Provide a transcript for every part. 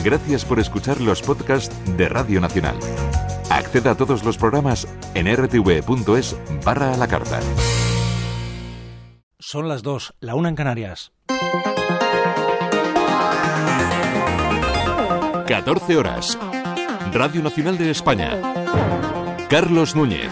Gracias por escuchar los podcasts de Radio Nacional. Acceda a todos los programas en rtv.es/a la carta. Son las 2, la 1 en Canarias. 14 horas. Radio Nacional de España. Carlos Núñez.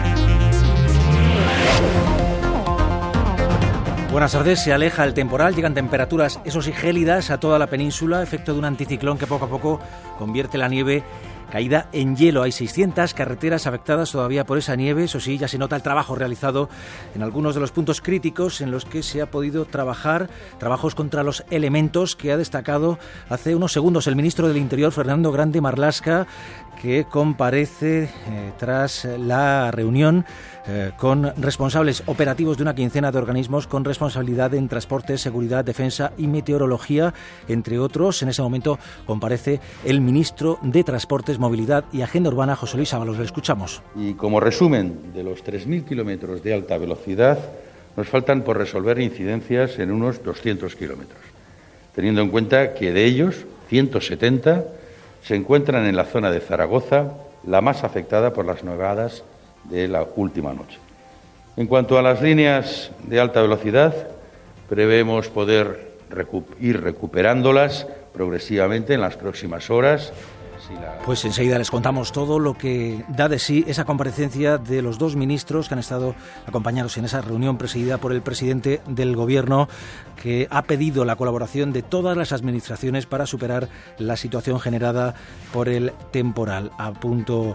Buenas tardes, se aleja el temporal, llegan temperaturas, eso sí, gélidas a toda la península, efecto de un anticiclón que poco a poco convierte la nieve caída en hielo. Hay 600 carreteras afectadas todavía por esa nieve. Eso sí, ya se nota el trabajo realizado en algunos de los puntos críticos en los que se ha podido trabajar, trabajos contra los elementos que ha destacado hace unos segundos el ministro del Interior, Fernando Grande Marlaska, que comparece tras la reunión con responsables operativos de una quincena de organismos con responsabilidad en transporte, seguridad, defensa y meteorología, entre otros. En ese momento comparece el ministro de Transportes, Movilidad y Agenda Urbana, José Luis Ábalos. Le escuchamos. Y como resumen, de los 3.000 kilómetros de alta velocidad, nos faltan por resolver incidencias en unos 200 kilómetros, teniendo en cuenta que de ellos, 170 se encuentran en la zona de Zaragoza, la más afectada por las nevadas de la última noche. En cuanto a las líneas de alta velocidad, prevemos poder ir recuperándolas progresivamente en las próximas horas. Pues enseguida les contamos todo lo que da de sí esa comparecencia de los dos ministros que han estado acompañados en esa reunión presidida por el presidente del Gobierno, que ha pedido la colaboración de todas las administraciones para superar la situación generada por el temporal. A punto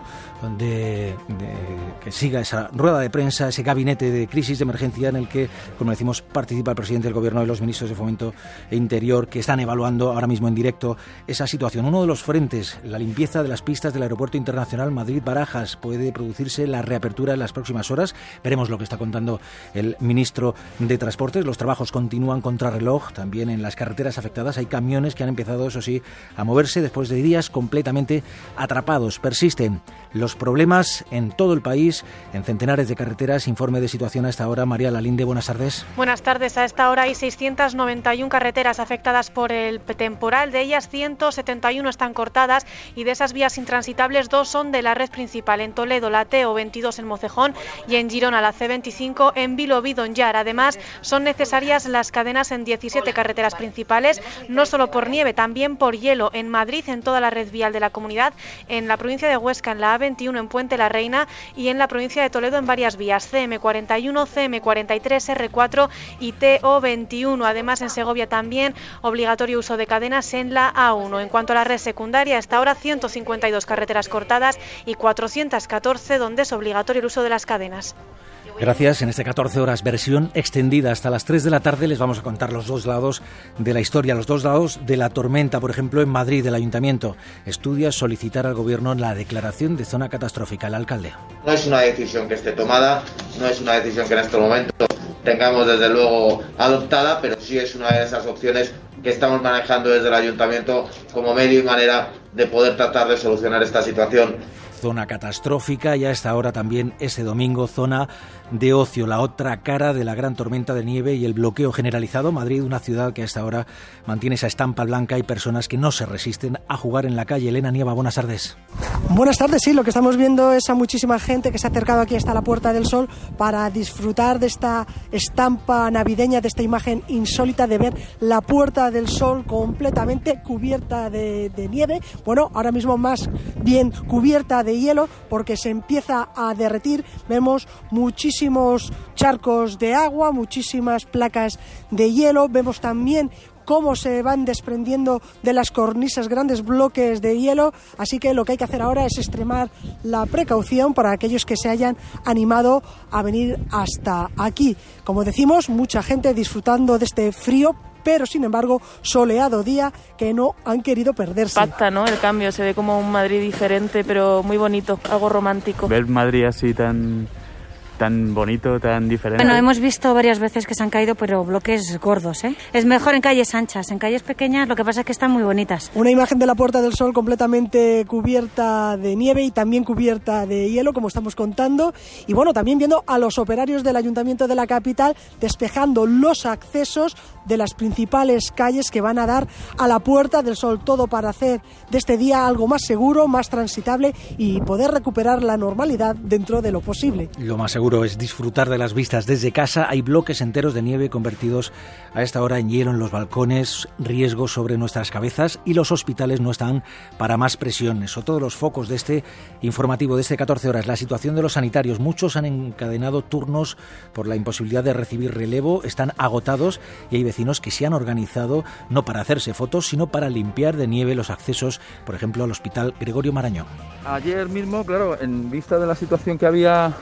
de que siga esa rueda de prensa, ese gabinete de crisis de emergencia en el que, como decimos, participa el presidente del Gobierno y los ministros de Fomento e Interior, que están evaluando ahora mismo en directo esa situación. Uno de los frentes, la limpieza de las pistas del Aeropuerto Internacional Madrid-Barajas. Puede producirse la reapertura en las próximas horas. Veremos lo que está contando el ministro de Transportes. Los trabajos continúan contrarreloj. También en las carreteras afectadas hay camiones que han empezado, eso sí, a moverse después de días completamente atrapados. Persisten los problemas en todo el país, en centenares de carreteras. Informe de situación a esta hora. María Lalinde, buenas tardes. Buenas tardes. A esta hora hay 691 carreteras afectadas por el temporal. De ellas, 171 están cortadas y de esas vías intransitables, 2 son de la red principal. En Toledo, la TO22 en Mocejón, y en Girona, la C25 en Vilobí-Donllar. Además, son necesarias las cadenas en 17 carreteras principales, no solo por nieve, también por hielo. En Madrid, en toda la red vial de la comunidad, en la provincia de Huesca, en la A21 en Puente la Reina, y en la provincia de Toledo en varias vías, CM41, CM43, R4 y TO21. Además, en Segovia también obligatorio uso de cadenas en la A1. En cuanto a la red secundaria, hasta ahora 152 carreteras cortadas y 414 donde es obligatorio el uso de las cadenas. Gracias. En este 14 horas, versión extendida hasta las 3 de la tarde, les vamos a contar los dos lados de la historia, los dos lados de la tormenta. Por ejemplo, en Madrid, el Ayuntamiento estudia solicitar al Gobierno la declaración de zona catastrófica. El alcalde. No es una decisión que esté tomada, no es una decisión que en este momento tengamos desde luego adoptada, pero sí es una de esas opciones que estamos manejando desde el Ayuntamiento como medio y manera de poder tratar de solucionar esta situación. Zona catastrófica y a esta hora también ese domingo zona de ocio, la otra cara de la gran tormenta de nieve y el bloqueo generalizado. Madrid, una ciudad que a esta hora mantiene esa estampa blanca y personas que no se resisten a jugar en la calle. Elena Nieva, buenas tardes. Buenas tardes, sí, lo que estamos viendo es a muchísima gente que se ha acercado aquí hasta la Puerta del Sol para disfrutar de esta estampa navideña, de esta imagen insólita de ver la Puerta del Sol completamente cubierta de nieve. Bueno, ahora mismo más bien cubierta de hielo porque se empieza a derretir. Vemos muchísimos charcos de agua, muchísimas placas de hielo. Vemos también cómo se van desprendiendo de las cornisas grandes bloques de hielo, así que lo que hay que hacer ahora es extremar la precaución para aquellos que se hayan animado a venir hasta aquí. Como decimos, mucha gente disfrutando de este frío, pero sin embargo soleado día que no han querido perderse. Impacta, ¿no? El cambio, se ve como un Madrid diferente, pero muy bonito, algo romántico. Ver Madrid así tan tan bonito, tan diferente. Bueno, hemos visto varias veces que se han caído, pero bloques gordos, ¿eh? Es mejor en calles anchas, en calles pequeñas lo que pasa es que están muy bonitas. Una imagen de la Puerta del Sol completamente cubierta de nieve y también cubierta de hielo, como estamos contando, y bueno, también viendo a los operarios del Ayuntamiento de la capital despejando los accesos de las principales calles que van a dar a la Puerta del Sol, todo para hacer de este día algo más seguro, más transitable y poder recuperar la normalidad dentro de lo posible. Lo más seguro es disfrutar de las vistas desde casa. Hay bloques enteros de nieve convertidos a esta hora en hielo en los balcones, riesgo sobre nuestras cabezas, y los hospitales no están para más presiones. Son todos los focos de este informativo de este 14 horas. La situación de los sanitarios. Muchos han encadenado turnos por la imposibilidad de recibir relevo, están agotados y hay vecinos que se han organizado no para hacerse fotos, sino para limpiar de nieve los accesos, por ejemplo, al Hospital Gregorio Marañón. Ayer mismo, claro, en vista de la situación que había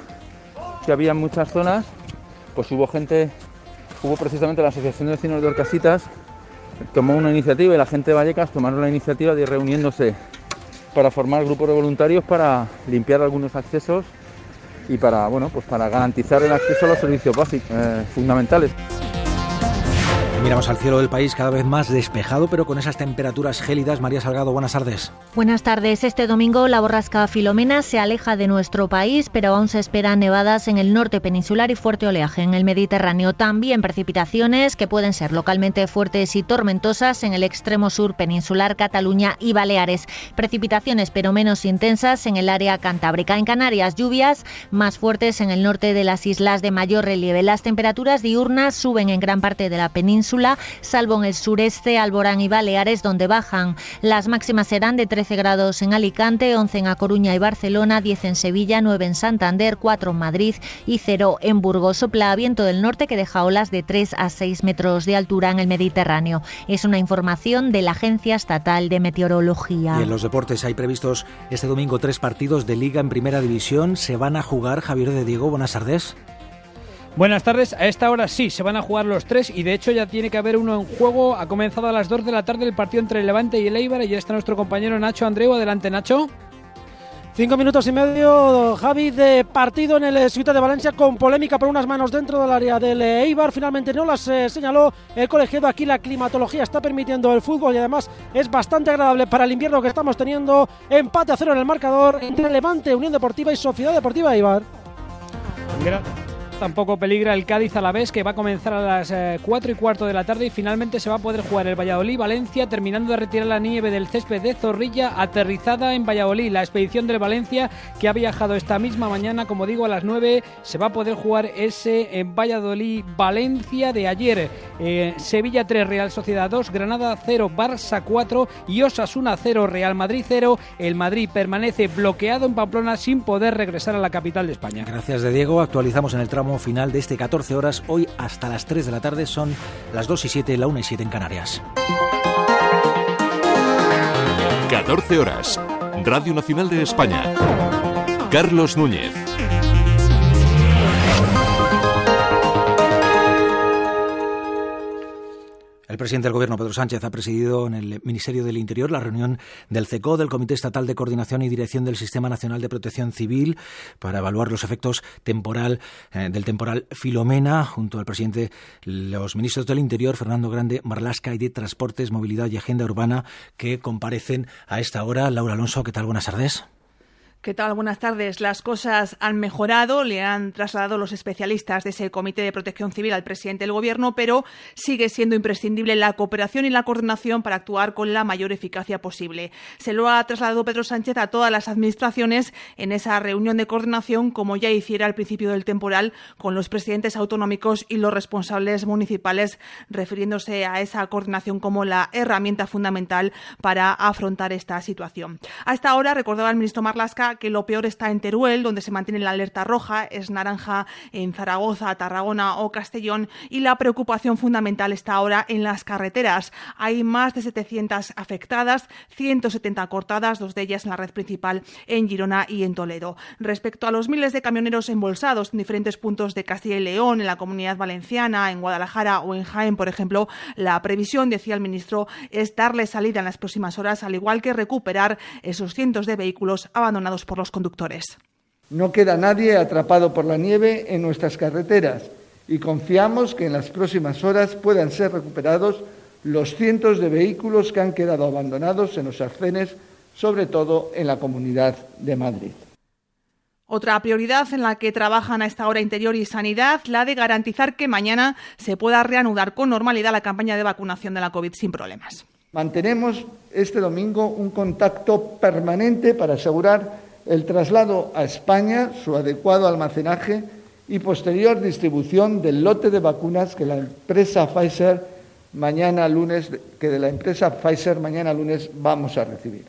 en muchas zonas, pues hubo precisamente la Asociación de Vecinos de Orcasitas, tomó una iniciativa y la gente de Vallecas tomaron la iniciativa de ir reuniéndose para formar grupos de voluntarios para limpiar algunos accesos y para garantizar el acceso a los servicios básicos, fundamentales. Miramos al cielo del país cada vez más despejado, pero con esas temperaturas gélidas. María Salgado, buenas tardes. Buenas tardes. Este domingo la borrasca Filomena se aleja de nuestro país, pero aún se esperan nevadas en el norte peninsular y fuerte oleaje en el Mediterráneo. También precipitaciones que pueden ser localmente fuertes y tormentosas en el extremo sur peninsular, Cataluña y Baleares. Precipitaciones pero menos intensas en el área cantábrica. En Canarias, lluvias más fuertes en el norte de las islas de mayor relieve. Las temperaturas diurnas suben en gran parte de la península, salvo en el sureste, Alborán y Baleares, donde bajan. Las máximas serán de 13 grados en Alicante, 11 en A Coruña y Barcelona, 10 en Sevilla, 9 en Santander, 4 en Madrid y 0 en Burgos. Sopla viento del norte que deja olas de 3 a 6 metros de altura en el Mediterráneo. Es una información de la Agencia Estatal de Meteorología. Y en los deportes hay previstos este domingo 3 partidos de Liga en Primera División. Se van a jugar. Javier de Diego, buenas tardes. Buenas tardes, a esta hora sí, se van a jugar los 3 y de hecho ya tiene que haber uno en juego. Ha comenzado a las 2 de la tarde el partido entre el Levante y el Eibar y ya está nuestro compañero Nacho Andreu. Adelante, Nacho. 5 minutos y medio, Javi, de partido en el Ciutat de Valencia, con polémica por unas manos dentro del área del Eibar. Finalmente no las señaló el colegiado. Aquí la climatología está permitiendo el fútbol y además es bastante agradable para el invierno que estamos teniendo. Empate a 0 en el marcador entre Levante, Unión Deportiva y Sociedad Deportiva Eibar. Tampoco peligra el Cádiz Alavés, que va a comenzar a las 4:15 de la tarde y finalmente se va a poder jugar el Valladolid-Valencia, terminando de retirar la nieve del césped de Zorrilla, aterrizada en Valladolid. La expedición del Valencia, que ha viajado esta misma mañana, como digo, a las 9, se va a poder jugar ese en Valladolid-Valencia de ayer. Sevilla 3, Real Sociedad 2, Granada 0, Barça 4 y Osasuna 0, Real Madrid 0. El Madrid permanece bloqueado en Pamplona sin poder regresar a la capital de España. Gracias, de Diego. Actualizamos en el tramo final de este 14 horas. Hoy hasta las 3 de la tarde, son las 2:07, la 1:07 en Canarias. 14 horas. Radio Nacional de España. Carlos Núñez. El presidente del Gobierno, Pedro Sánchez, ha presidido en el Ministerio del Interior la reunión del CECO, del Comité Estatal de Coordinación y Dirección del Sistema Nacional de Protección Civil, para evaluar los efectos del temporal Filomena, junto al presidente, los ministros del Interior, Fernando Grande Marlaska, y de Transportes, Movilidad y Agenda Urbana, que comparecen a esta hora. Laura Alonso, ¿qué tal? Buenas tardes. ¿Qué tal? Buenas tardes. Las cosas han mejorado, le han trasladado los especialistas de ese Comité de Protección Civil al presidente del Gobierno, pero sigue siendo imprescindible la cooperación y la coordinación para actuar con la mayor eficacia posible. Se lo ha trasladado Pedro Sánchez a todas las administraciones en esa reunión de coordinación, como ya hiciera al principio del temporal con los presidentes autonómicos y los responsables municipales, refiriéndose a esa coordinación como la herramienta fundamental para afrontar esta situación. A esta hora, recordaba el ministro Marlaska que lo peor está en Teruel, donde se mantiene la alerta roja, es naranja en Zaragoza, Tarragona o Castellón, y la preocupación fundamental está ahora en las carreteras. Hay más de 700 afectadas, 170 cortadas, 2 de ellas en la red principal en Girona y en Toledo. Respecto a los miles de camioneros embolsados en diferentes puntos de Castilla y León, en la Comunidad Valenciana, en Guadalajara o en Jaén, por ejemplo, la previsión, decía el ministro, es darle salida en las próximas horas, al igual que recuperar esos cientos de vehículos abandonados por los conductores. No queda nadie atrapado por la nieve en nuestras carreteras y confiamos que en las próximas horas puedan ser recuperados los cientos de vehículos que han quedado abandonados en los arcenes, sobre todo en la Comunidad de Madrid. Otra prioridad en la que trabajan a esta hora Interior y Sanidad, la de garantizar que mañana se pueda reanudar con normalidad la campaña de vacunación de la COVID sin problemas. Mantenemos este domingo un contacto permanente para asegurar el traslado a España, su adecuado almacenaje y posterior distribución del lote de vacunas que de la empresa Pfizer mañana lunes vamos a recibir.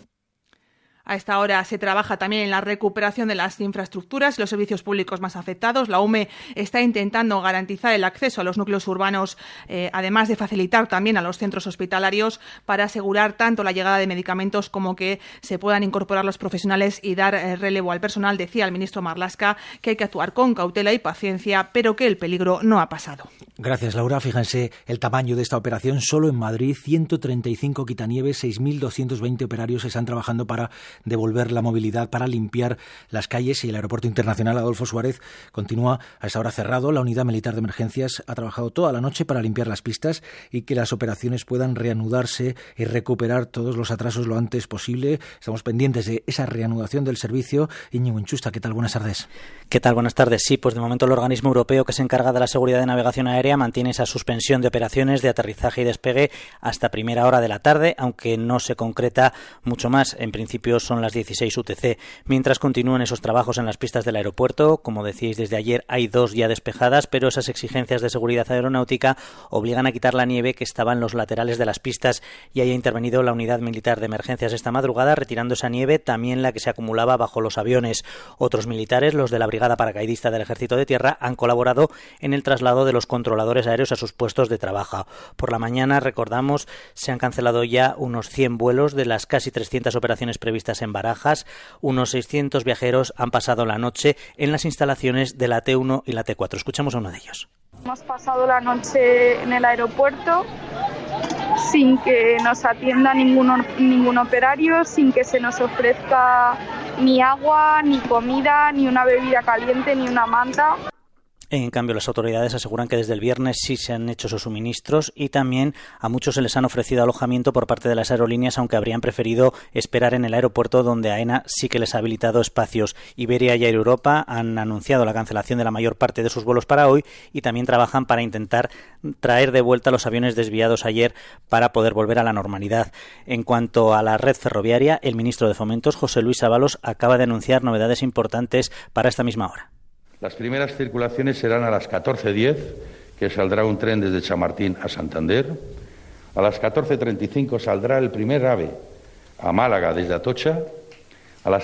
A esta hora se trabaja también en la recuperación de las infraestructuras y los servicios públicos más afectados. La UME está intentando garantizar el acceso a los núcleos urbanos, además de facilitar también a los centros hospitalarios para asegurar tanto la llegada de medicamentos como que se puedan incorporar los profesionales y dar relevo al personal. Decía el ministro Marlaska que hay que actuar con cautela y paciencia, pero que el peligro no ha pasado. Gracias, Laura. Fíjense el tamaño de esta operación. Solo en Madrid, 135 quitanieves, 6.220 operarios están trabajando para devolver la movilidad, para limpiar las calles, y el Aeropuerto Internacional Adolfo Suárez continúa a esta hora cerrado. La Unidad Militar de Emergencias ha trabajado toda la noche para limpiar las pistas y que las operaciones puedan reanudarse y recuperar todos los atrasos lo antes posible. Estamos pendientes de esa reanudación del servicio. Íñigo Inchusta, ¿qué tal? Buenas tardes. ¿Qué tal? Buenas tardes. Sí, pues de momento el organismo europeo que se encarga de la seguridad de navegación aérea mantiene esa suspensión de operaciones de aterrizaje y despegue hasta primera hora de la tarde, aunque no se concreta mucho más. En principio son las 16 UTC. Mientras continúan esos trabajos en las pistas del aeropuerto, como decíais desde ayer, hay 2 ya despejadas, pero esas exigencias de seguridad aeronáutica obligan a quitar la nieve que estaba en los laterales de las pistas, y ahí ha intervenido la Unidad Militar de Emergencias esta madrugada, retirando esa nieve, también la que se acumulaba bajo los aviones. Otros militares, los de la Brigada Paracaidista del Ejército de Tierra, han colaborado en el traslado de los controladores aéreos a sus puestos de trabajo. Por la mañana, recordamos, se han cancelado ya unos 100 vuelos de las casi 300 operaciones previstas en Barajas. Unos 600 viajeros han pasado la noche en las instalaciones de la T1 y la T4. Escuchamos a uno de ellos. Hemos pasado la noche en el aeropuerto sin que nos atienda ningún operario, sin que se nos ofrezca ni agua, ni comida, ni una bebida caliente, ni una manta. En cambio, las autoridades aseguran que desde el viernes sí se han hecho esos suministros, y también a muchos se les han ofrecido alojamiento por parte de las aerolíneas, aunque habrían preferido esperar en el aeropuerto, donde AENA sí que les ha habilitado espacios. Iberia y Air Europa han anunciado la cancelación de la mayor parte de sus vuelos para hoy, y también trabajan para intentar traer de vuelta los aviones desviados ayer para poder volver a la normalidad. En cuanto a la red ferroviaria, el ministro de Fomentos, José Luis Ábalos, acaba de anunciar novedades importantes para esta misma hora. Las primeras circulaciones serán a las 14:10, que saldrá un tren desde Chamartín a Santander. A las 14:35 saldrá el primer AVE a Málaga desde Atocha. A las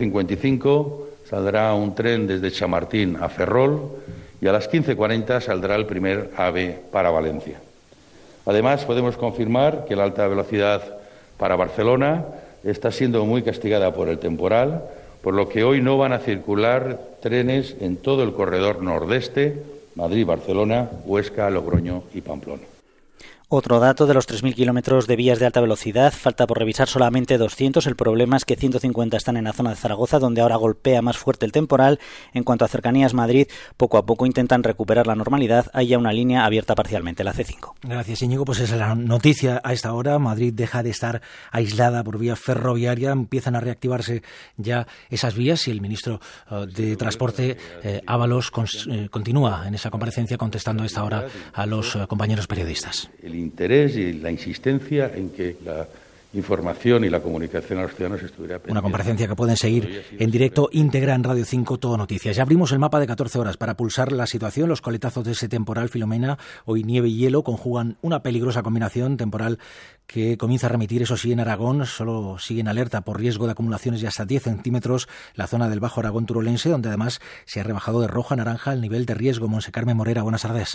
14:55 saldrá un tren desde Chamartín a Ferrol. Y a las 15:40 saldrá el primer AVE para Valencia. Además, podemos confirmar que la alta velocidad para Barcelona está siendo muy castigada por el temporal, por lo que hoy no van a circular trenes en todo el corredor nordeste, Madrid-Barcelona, Huesca, Logroño y Pamplona. Otro dato de los 3.000 kilómetros de vías de alta velocidad, falta por revisar solamente 200. El problema es que 150 están en la zona de Zaragoza, donde ahora golpea más fuerte el temporal. En cuanto a cercanías Madrid, poco a poco intentan recuperar la normalidad. Hay ya una línea abierta parcialmente, la C5. Gracias, Íñigo. Pues esa es la noticia a esta hora. Madrid deja de estar aislada por vía ferroviaria. Empiezan a reactivarse ya esas vías, y el ministro de Transporte, Ábalos, continúa en esa comparecencia contestando a esta hora a los compañeros periodistas. El interés y la insistencia en que la información y la comunicación a los ciudadanos estuviera pendiente. Una comparecencia que pueden seguir en directo íntegra en Radio 5 Todo Noticias. Ya abrimos el mapa de 14 horas para pulsar la situación. Los coletazos de ese temporal Filomena, hoy nieve y hielo, conjugan una peligrosa combinación. Temporal que comienza a remitir, eso sí, en Aragón. Solo sigue en alerta por riesgo de acumulaciones de hasta 10 centímetros la zona del Bajo Aragón turolense, donde además se ha rebajado de rojo a naranja el nivel de riesgo. Monse Carmen Morera, buenas tardes.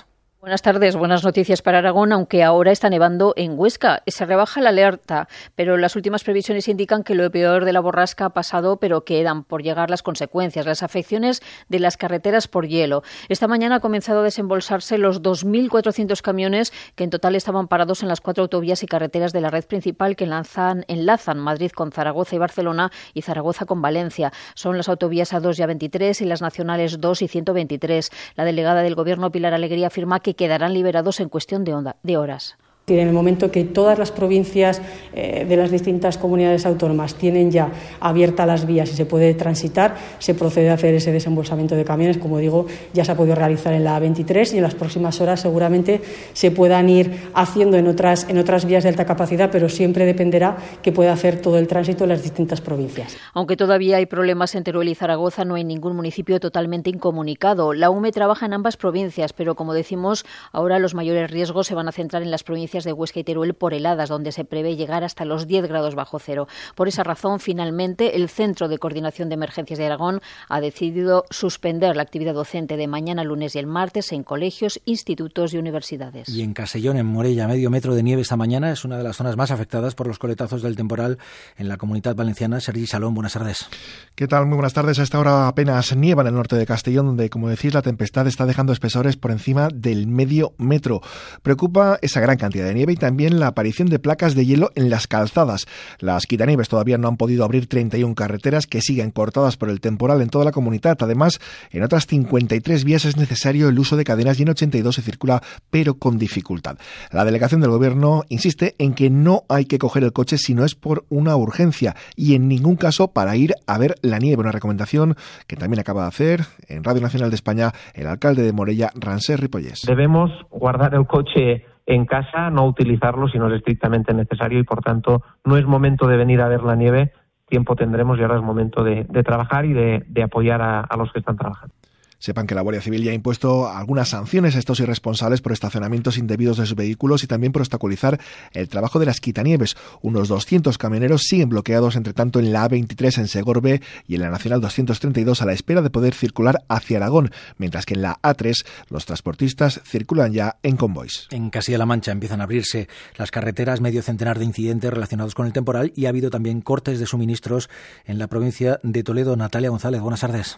Buenas tardes, buenas noticias para Aragón, aunque ahora está nevando en Huesca. Se rebaja la alerta, pero las últimas previsiones indican que lo peor de la borrasca ha pasado, pero quedan por llegar las consecuencias, las afecciones de las carreteras por hielo. Esta mañana ha comenzado a desembolsarse los 2.400 camiones que en total estaban parados en las 4 autovías y carreteras de la red principal que enlazan Madrid con Zaragoza y Barcelona y Zaragoza con Valencia. Son las autovías A2 y A23 y las nacionales 2 y 123. La delegada del Gobierno, Pilar Alegría, afirma que quedarán liberados en cuestión de horas. En el momento que todas las provincias de las distintas comunidades autónomas tienen ya abiertas las vías y se puede transitar, se procede a hacer ese desembolsamiento de camiones. Como digo, ya se ha podido realizar en la A23 y en las próximas horas seguramente se puedan ir haciendo en otras vías de alta capacidad, pero siempre dependerá que pueda hacer todo el tránsito en las distintas provincias. Aunque todavía hay problemas en Teruel y Zaragoza, no hay ningún municipio totalmente incomunicado. La UME trabaja en ambas provincias, pero como decimos, ahora los mayores riesgos se van a centrar en las provincias de Huesca y Teruel por heladas, donde se prevé llegar hasta los 10 grados bajo cero. Por esa razón, finalmente, el Centro de Coordinación de Emergencias de Aragón ha decidido suspender la actividad docente de mañana, lunes y el martes en colegios, institutos y universidades. Y en Castellón, en Morella, medio metro de nieve esta mañana. Es una de las zonas más afectadas por los coletazos del temporal en la Comunidad Valenciana. Sergi Salón, buenas tardes. ¿Qué tal? Muy buenas tardes. A esta hora apenas nieva en el norte de Castellón, donde, como decís, la tempestad está dejando espesores por encima del medio metro. Preocupa esa gran cantidad de nieve y también la aparición de placas de hielo en las calzadas. Las quitanieves todavía no han podido abrir 31 carreteras que siguen cortadas por el temporal en toda la comunidad. Además, en otras 53 vías es necesario el uso de cadenas y en 82 se circula, pero con dificultad. La delegación del Gobierno insiste en que no hay que coger el coche si no es por una urgencia y en ningún caso para ir a ver la nieve. Una recomendación que también acaba de hacer en Radio Nacional de España el alcalde de Morella, Rancés Ripollés. Debemos guardar el coche en casa, no utilizarlo si no es estrictamente necesario y por tanto no es momento de venir a ver la nieve, tiempo tendremos y ahora es momento de trabajar y de apoyar a los que están trabajando. Sepan que la Guardia Civil ya ha impuesto algunas sanciones a estos irresponsables por estacionamientos indebidos de sus vehículos y también por obstaculizar el trabajo de las quitanieves. Unos 200 camioneros siguen bloqueados, entre tanto, en la A23 en Segorbe y en la Nacional 232 a la espera de poder circular hacia Aragón, mientras que en la A3 los transportistas circulan ya en convoys. En Castilla-La Mancha empiezan a abrirse las carreteras, medio centenar de incidentes relacionados con el temporal y ha habido también cortes de suministros en la provincia de Toledo. Natalia González, buenas tardes.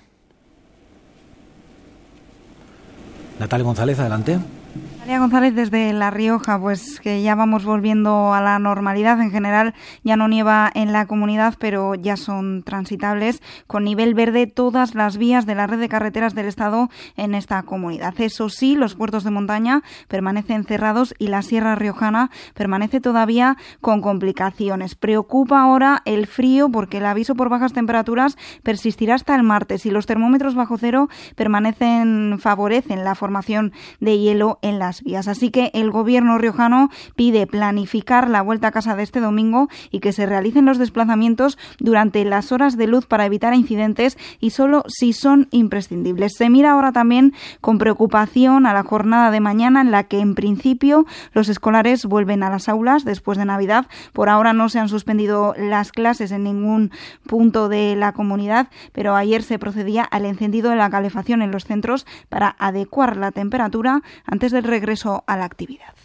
Natalia González, adelante. Natalia González desde La Rioja, pues que ya vamos volviendo a la normalidad. En general ya no nieva en la comunidad, pero ya son transitables con nivel verde todas las vías de la red de carreteras del Estado en esta comunidad. Eso sí, los puertos de montaña permanecen cerrados y la Sierra Riojana permanece todavía con complicaciones. Preocupa ahora el frío porque el aviso por bajas temperaturas persistirá hasta el martes y los termómetros bajo cero favorecen la formación de hielo en las vías. Así que el Gobierno riojano pide planificar la vuelta a casa de este domingo y que se realicen los desplazamientos durante las horas de luz para evitar incidentes y solo si son imprescindibles. Se mira ahora también con preocupación a la jornada de mañana en la que en principio los escolares vuelven a las aulas después de Navidad. Por ahora no se han suspendido las clases en ningún punto de la comunidad, pero ayer se procedía al encendido de la calefacción en los centros para adecuar la temperatura antes del regreso a la actividad.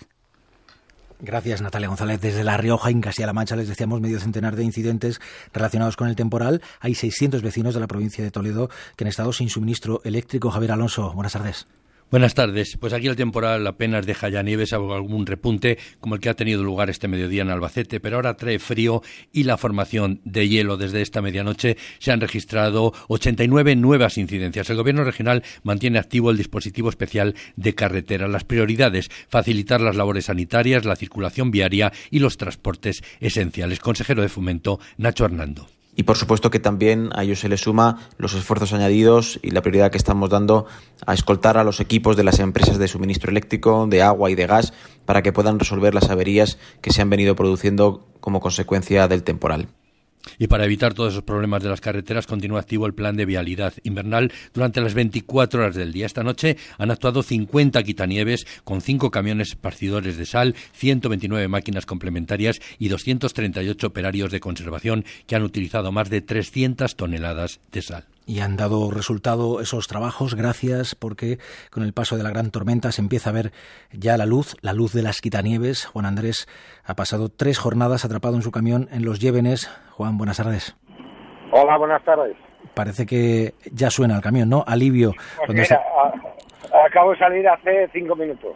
Gracias, Natalia González. Desde La Rioja, en Castilla-La Mancha, les decíamos medio centenar de incidentes relacionados con el temporal. Hay 600 vecinos de la provincia de Toledo que han estado sin suministro eléctrico. Javier Alonso, buenas tardes. Buenas tardes. Pues aquí el temporal apenas deja ya nieves, salvo algún repunte como el que ha tenido lugar este mediodía en Albacete, pero ahora trae frío y la formación de hielo. Desde esta medianoche se han registrado 89 nuevas incidencias. El Gobierno regional mantiene activo el dispositivo especial de carretera. Las prioridades: facilitar las labores sanitarias, la circulación viaria y los transportes esenciales. Consejero de Fomento, Nacho Hernando. Y por supuesto que también a ello se le suma los esfuerzos añadidos y la prioridad que estamos dando a escoltar a los equipos de las empresas de suministro eléctrico, de agua y de gas para que puedan resolver las averías que se han venido produciendo como consecuencia del temporal. Y para evitar todos esos problemas de las carreteras, continúa activo el plan de vialidad invernal durante las 24 horas del día. Esta noche han actuado 50 quitanieves con 5 camiones esparcidores de sal, 129 máquinas complementarias y 238 operarios de conservación que han utilizado más de 300 toneladas de sal. Y han dado resultado esos trabajos, gracias, porque con el paso de la gran tormenta se empieza a ver ya la luz de las quitanieves. Juan Andrés ha pasado 3 jornadas atrapado en su camión en Los Llévenes. Juan, buenas tardes. Hola, buenas tardes. Parece que ya suena el camión, ¿no? Alivio. Pues mira, acabo de salir hace 5 minutos.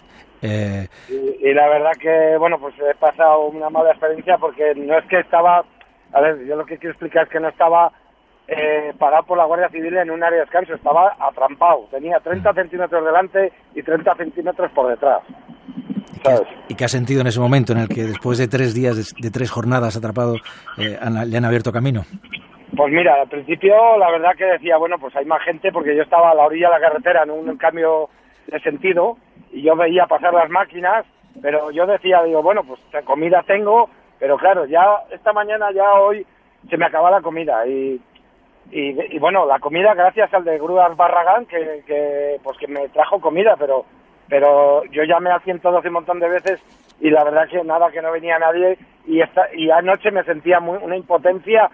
Y la verdad que, bueno, pues he pasado una mala experiencia porque no es que estaba... A ver, yo lo que quiero explicar es que no estaba parado por la Guardia Civil en un área de descanso, estaba atrampado. Tenía 30 centímetros delante y 30 centímetros por detrás. ¿Sabes? ¿Y qué has sentido en ese momento en el que después de 3 días, de 3 jornadas atrapado, le han abierto camino? Pues mira, al principio la verdad que decía, bueno, pues hay más gente porque yo estaba a la orilla de la carretera en un cambio de sentido y yo veía pasar las máquinas, pero yo decía, digo, bueno, pues comida tengo, pero claro, ya esta mañana, ya hoy, se me acaba la comida y bueno, la comida gracias al de Grúas Barragán que me trajo comida, pero yo llamé al 112 un montón de veces y la verdad que nada, que no venía nadie y anoche me sentía una impotencia,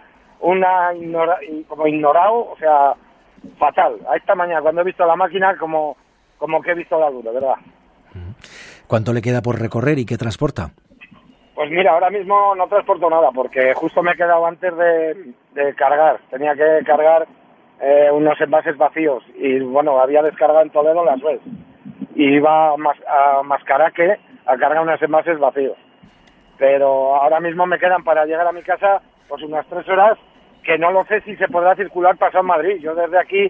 como ignorado, o sea, fatal. A esta mañana cuando he visto la máquina como que he visto la luz, de verdad. ¿Cuánto le queda por recorrer y qué transporta? Pues mira, ahora mismo no transporto nada porque justo me he quedado antes de cargar. Tenía que cargar unos envases vacíos y bueno, había descargado en Toledo las Suez y iba a Mascaraque a cargar unos envases vacíos. Pero ahora mismo me quedan para llegar a mi casa pues unas 3 horas que no lo sé si se podrá circular pasado Madrid. Yo desde aquí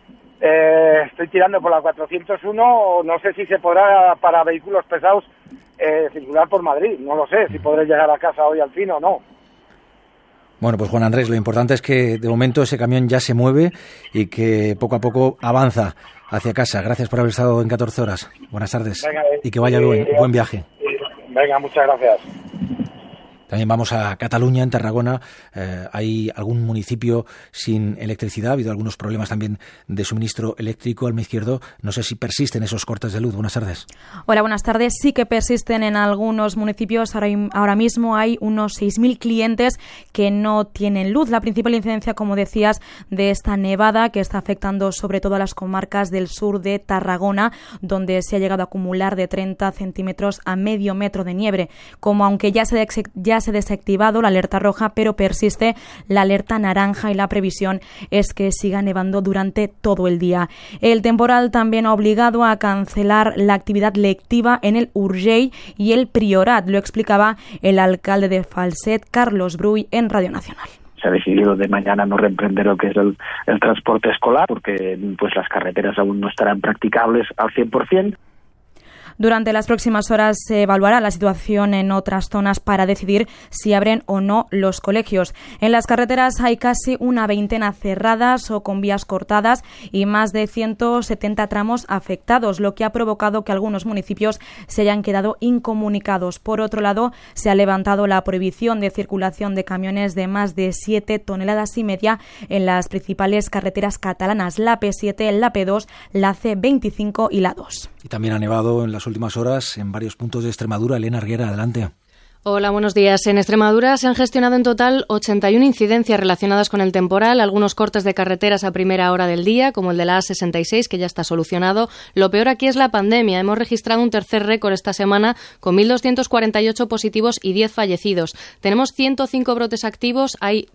estoy tirando por la 401, o no sé si se podrá para vehículos pesados circular por Madrid. No lo sé si podré llegar a casa hoy al fin o no. Bueno, pues Juan Andrés, lo importante es que de momento ese camión ya se mueve y que poco a poco avanza hacia casa. Gracias por haber estado en 14 horas. Buenas tardes. Venga, y que vaya buen viaje. Venga, muchas gracias. También vamos a Cataluña, en Tarragona. Hay algún municipio sin electricidad. Ha habido algunos problemas también de suministro eléctrico. Alma Izquierdo, no sé si persisten esos cortes de luz. Buenas tardes. Hola, buenas tardes. Sí que persisten en algunos municipios. Ahora mismo hay unos 6.000 clientes que no tienen luz. La principal incidencia, como decías, de esta nevada que está afectando sobre todo a las comarcas del sur de Tarragona, donde se ha llegado a acumular de 30 centímetros a medio metro de nieve. Como aunque ya se ha desactivado la alerta roja, pero persiste la alerta naranja y la previsión es que siga nevando durante todo el día. El temporal también ha obligado a cancelar la actividad lectiva en el Urgell y el Priorat. Lo explicaba el alcalde de Falset, Carlos Bruy, en Radio Nacional. Se ha decidido de mañana no reemprender lo que es el transporte escolar porque pues las carreteras aún no estarán practicables al 100%. Durante las próximas horas se evaluará la situación en otras zonas para decidir si abren o no los colegios. En las carreteras hay casi una veintena cerradas o con vías cortadas y más de 170 tramos afectados, lo que ha provocado que algunos municipios se hayan quedado incomunicados. Por otro lado, se ha levantado la prohibición de circulación de camiones de más de 7,5 toneladas en las principales carreteras catalanas, la P7, la P2, la C25 y la 2. Y también ha nevado en las últimas horas en varios puntos de Extremadura. Elena Arguera, adelante. Hola, buenos días. En Extremadura se han gestionado en total 81 incidencias relacionadas con el temporal, algunos cortes de carreteras a primera hora del día, como el de la A66, que ya está solucionado. Lo peor aquí es la pandemia. Hemos registrado un tercer récord esta semana con 1.248 positivos y 10 fallecidos. Tenemos 105 brotes activos, hay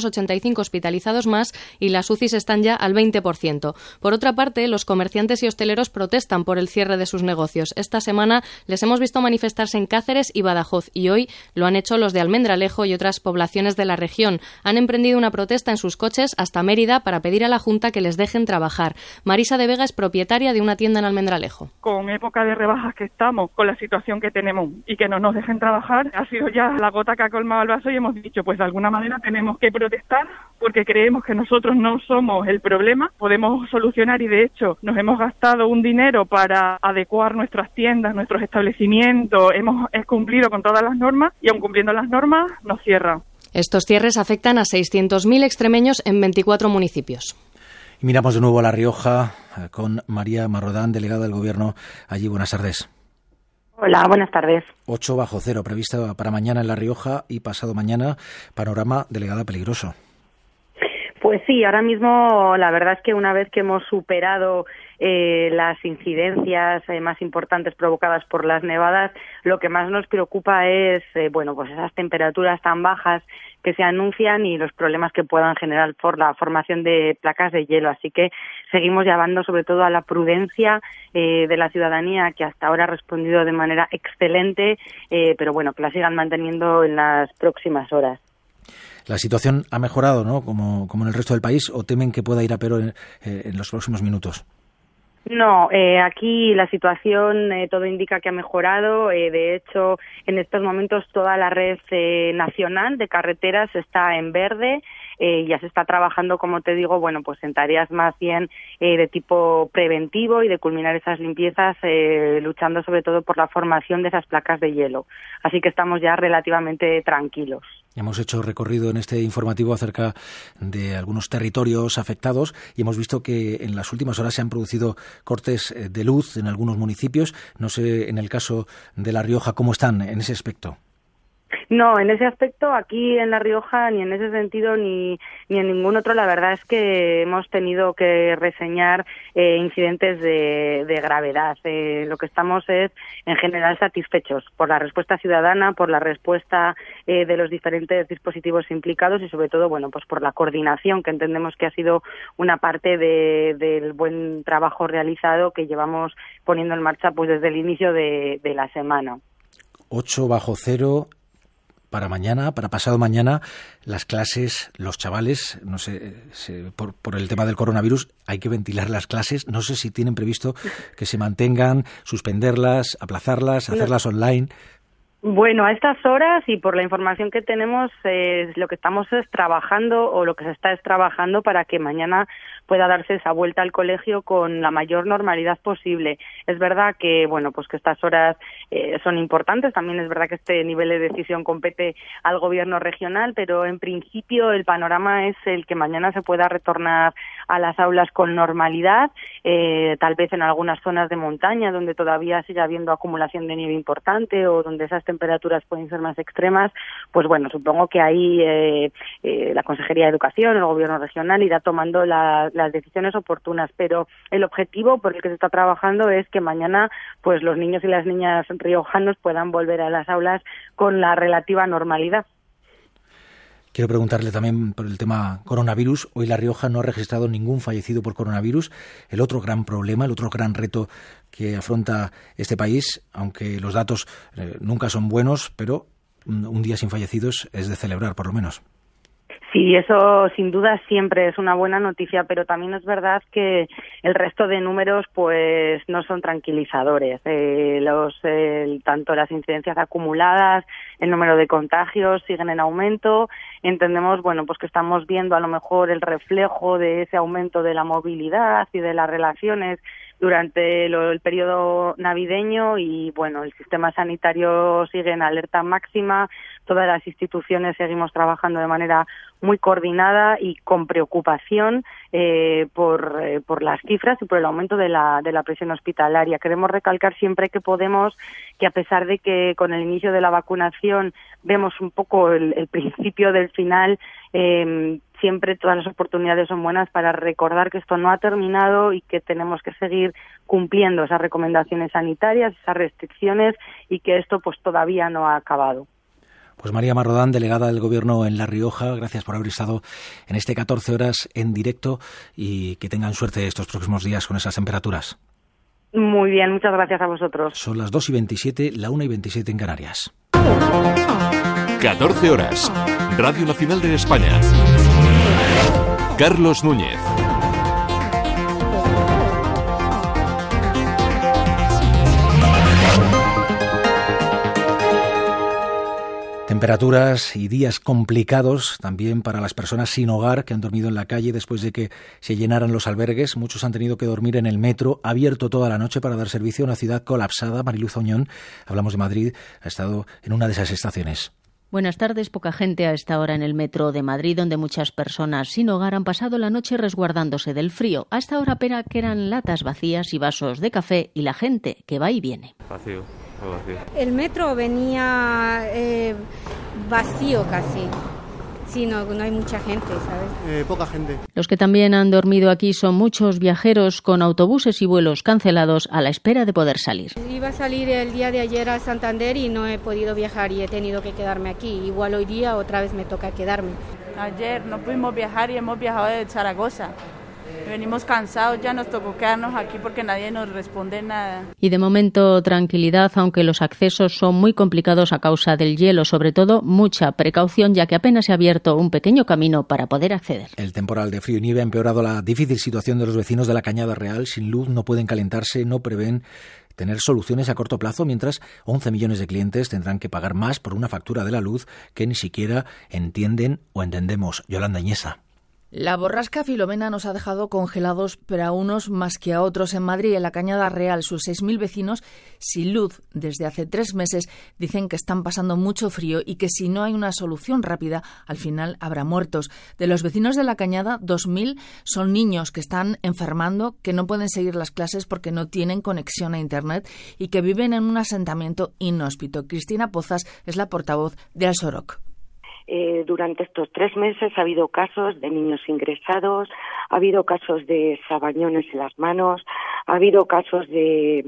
385 hospitalizados más y las UCIs están ya al 20%. Por otra parte, los comerciantes y hosteleros protestan por el cierre de sus negocios. Esta semana les hemos visto manifestarse en Cáceres y Badajoz y hoy lo han hecho los de Almendralejo y otras poblaciones de la región. Han emprendido una protesta en sus coches hasta Mérida para pedir a la Junta que les dejen trabajar. Marisa de Vega es propietaria de una tienda en Almendralejo. Con época de rebajas que estamos, con la situación que tenemos y que no nos dejen trabajar, ha sido ya la gota que ha colmado el vaso y hemos dicho, pues de alguna manera tenemos que protestar porque creemos que nosotros no somos el problema, podemos solucionar y de hecho nos hemos gastado un dinero para adecuar nuestras tiendas, nuestros establecimientos, hemos cumplido con todas las normas y aun cumpliendo las normas nos cierran. Estos cierres afectan a 600.000 extremeños en 24 municipios. Y miramos de nuevo a La Rioja con María Marrodán, delegada del Gobierno allí. Buenas tardes. Hola, buenas tardes. 8 bajo cero prevista para mañana en La Rioja y pasado mañana panorama delegada peligroso. Pues sí, ahora mismo la verdad es que una vez que hemos superado las incidencias más importantes provocadas por las nevadas, lo que más nos preocupa es pues esas temperaturas tan bajas que se anuncian y los problemas que puedan generar por la formación de placas de hielo. Así que seguimos llamando sobre todo a la prudencia de la ciudadanía, que hasta ahora ha respondido de manera excelente, pero bueno, que la sigan manteniendo en las próximas horas. La situación ha mejorado, ¿no?, como en el resto del país, ¿o temen que pueda ir a peor en los próximos minutos? No, aquí la situación todo indica que ha mejorado. De hecho, en estos momentos toda la red nacional de carreteras está en verde. Ya se está trabajando, como te digo, pues en tareas más bien de tipo preventivo y de culminar esas limpiezas, luchando sobre todo por la formación de esas placas de hielo. Así que estamos ya relativamente tranquilos. Hemos hecho recorrido en este informativo acerca de algunos territorios afectados y hemos visto que en las últimas horas se han producido cortes de luz en algunos municipios. No sé, en el caso de La Rioja, ¿cómo están en ese aspecto? No, en ese aspecto, aquí en La Rioja, ni en ese sentido ni en ningún otro, la verdad es que hemos tenido que reseñar incidentes de gravedad. Lo que estamos es, en general, satisfechos por la respuesta ciudadana, por la respuesta de los diferentes dispositivos implicados y, sobre todo, pues por la coordinación, que entendemos que ha sido una parte del buen trabajo realizado que llevamos poniendo en marcha pues desde el inicio de la semana. 8 bajo cero. Para mañana, para pasado mañana, las clases, los chavales, no sé, por el tema del coronavirus, hay que ventilar las clases. No sé si tienen previsto que se mantengan, suspenderlas, aplazarlas, hacerlas online. Bueno, a estas horas y por la información que tenemos, lo que estamos es trabajando, o lo que se está es trabajando para que mañana pueda darse esa vuelta al colegio con la mayor normalidad posible. Es verdad que, pues que estas horas son importantes, también es verdad que este nivel de decisión compete al gobierno regional, pero en principio el panorama es el que mañana se pueda retornar a las aulas con normalidad, tal vez en algunas zonas de montaña donde todavía sigue habiendo acumulación de nieve importante o donde esas temperaturas pueden ser más extremas, pues supongo que ahí la Consejería de Educación, el Gobierno regional irá tomando las decisiones oportunas, pero el objetivo por el que se está trabajando es que mañana pues los niños y las niñas riojanos puedan volver a las aulas con la relativa normalidad. Quiero preguntarle también por el tema coronavirus. Hoy La Rioja no ha registrado ningún fallecido por coronavirus. El otro gran problema, el otro gran reto que afronta este país, aunque los datos nunca son buenos, pero un día sin fallecidos es de celebrar, por lo menos. Sí, eso sin duda siempre es una buena noticia, pero también es verdad que el resto de números pues no son tranquilizadores. Tanto las incidencias acumuladas, el número de contagios siguen en aumento. Entendemos pues que estamos viendo a lo mejor el reflejo de ese aumento de la movilidad y de las relaciones durante el periodo navideño y el sistema sanitario sigue en alerta máxima. Todas las instituciones seguimos trabajando de manera muy coordinada y con preocupación por las cifras y por el aumento de la presión hospitalaria. Queremos recalcar siempre que podemos que, a pesar de que con el inicio de la vacunación vemos un poco el principio del final, siempre todas las oportunidades son buenas para recordar que esto no ha terminado y que tenemos que seguir cumpliendo esas recomendaciones sanitarias, esas restricciones, y que esto pues todavía no ha acabado. Pues María Marrodán, delegada del Gobierno en La Rioja, gracias por haber estado en este 14 horas en directo y que tengan suerte estos próximos días con esas temperaturas. Muy bien, muchas gracias a vosotros. Son las 2:27, la 1:27 en Canarias. 14 horas. Radio Nacional de España. Carlos Núñez. Temperaturas y días complicados también para las personas sin hogar que han dormido en la calle después de que se llenaran los albergues. Muchos han tenido que dormir en el metro, abierto toda la noche para dar servicio a una ciudad colapsada. Mariluz Oñón, hablamos de Madrid, ha estado en una de esas estaciones. Buenas tardes. Poca gente a esta hora en el metro de Madrid, donde muchas personas sin hogar han pasado la noche resguardándose del frío. A esta hora apenas quedan latas vacías y vasos de café y la gente que va y viene. Vacío, muy vacío. El metro venía vacío casi. Sí, no hay mucha gente, ¿sabes? Poca gente. Los que también han dormido aquí son muchos viajeros con autobuses y vuelos cancelados a la espera de poder salir. Iba a salir el día de ayer a Santander y no he podido viajar y he tenido que quedarme aquí. Igual hoy día otra vez me toca quedarme. Ayer no pudimos viajar y hemos viajado de Zaragoza. Venimos cansados, ya nos tocó quedarnos aquí porque nadie nos responde nada. Y de momento tranquilidad, aunque los accesos son muy complicados a causa del hielo, sobre todo mucha precaución, ya que apenas se ha abierto un pequeño camino para poder acceder. El temporal de frío y nieve ha empeorado la difícil situación de los vecinos de la Cañada Real. Sin luz no pueden calentarse, no prevén tener soluciones a corto plazo, mientras 11 millones de clientes tendrán que pagar más por una factura de la luz que ni siquiera entienden o entendemos. Yolanda Ñesa. La borrasca Filomena nos ha dejado congelados, pero a unos más que a otros. En Madrid, en la Cañada Real, sus 6.000 vecinos sin luz desde hace 3 meses dicen que están pasando mucho frío y que si no hay una solución rápida, al final habrá muertos. De los vecinos de la Cañada, 2.000 son niños que están enfermando, que no pueden seguir las clases porque no tienen conexión a Internet y que viven en un asentamiento inhóspito. Cristina Pozas es la portavoz de Alsoroc. Durante estos 3 meses ha habido casos de niños ingresados, ha habido casos de sabañones en las manos, ha habido casos de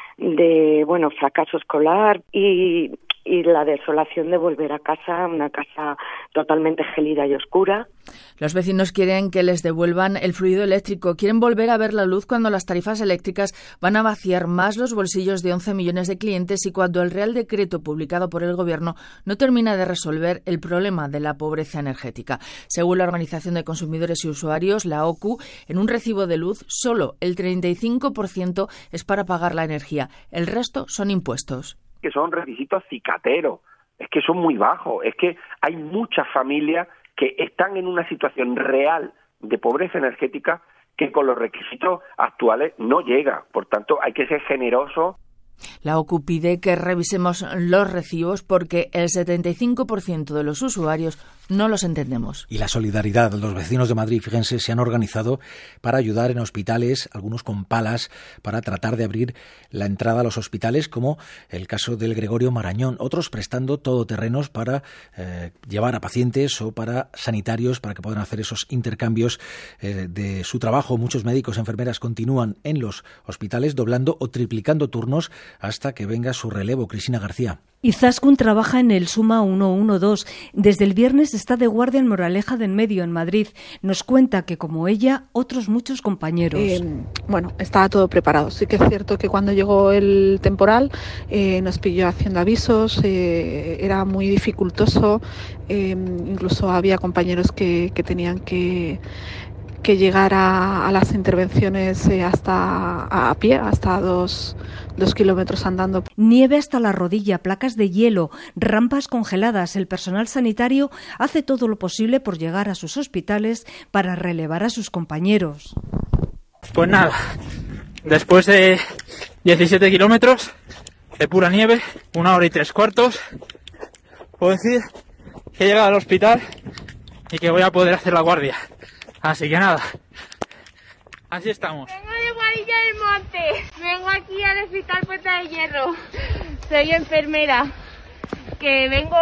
fracaso escolar y la desolación de volver a casa, una casa totalmente gélida y oscura. Los vecinos quieren que les devuelvan el fluido eléctrico, quieren volver a ver la luz cuando las tarifas eléctricas van a vaciar más los bolsillos de 11 millones de clientes y cuando el Real Decreto publicado por el Gobierno no termina de resolver el problema de la pobreza energética. Según la Organización de Consumidores y Usuarios, la OCU, en un recibo de luz solo el 35% es para pagar la energía, el resto son impuestos. Que son requisitos cicateros, es que son muy bajos, es que hay muchas familias que están en una situación real de pobreza energética que con los requisitos actuales no llega. Por tanto, hay que ser generosos. La OCU pide que revisemos los recibos porque el 75% de los usuarios no los entendemos. Y la solidaridad. Los vecinos de Madrid, fíjense, se han organizado para ayudar en hospitales, algunos con palas, para tratar de abrir la entrada a los hospitales, como el caso del Gregorio Marañón. Otros prestando todoterrenos para llevar a pacientes o para sanitarios, para que puedan hacer esos intercambios de su trabajo. Muchos médicos y enfermeras continúan en los hospitales doblando o triplicando turnos hasta que venga su relevo. Cristina García. Izaskun trabaja en el Suma 112. Desde el viernes está de guardia en Moraleja de Enmedio, en Madrid. Nos cuenta que, como ella, otros muchos compañeros. Estaba todo preparado. Sí que es cierto que cuando llegó el temporal nos pilló haciendo avisos, era muy dificultoso. Incluso había compañeros que tenían que llegar a las intervenciones hasta a pie, hasta 2 kilómetros andando. Nieve hasta la rodilla, placas de hielo, rampas congeladas. El personal sanitario hace todo lo posible por llegar a sus hospitales para relevar a sus compañeros. Pues nada, después de 17 kilómetros de pura nieve, 1 hora y 3/4, puedo decir que he llegado al hospital y que voy a poder hacer la guardia. Así que nada, así estamos. Vengo de Guadilla del Monte, vengo aquí al Hospital Puerta de Hierro. Soy enfermera, que vengo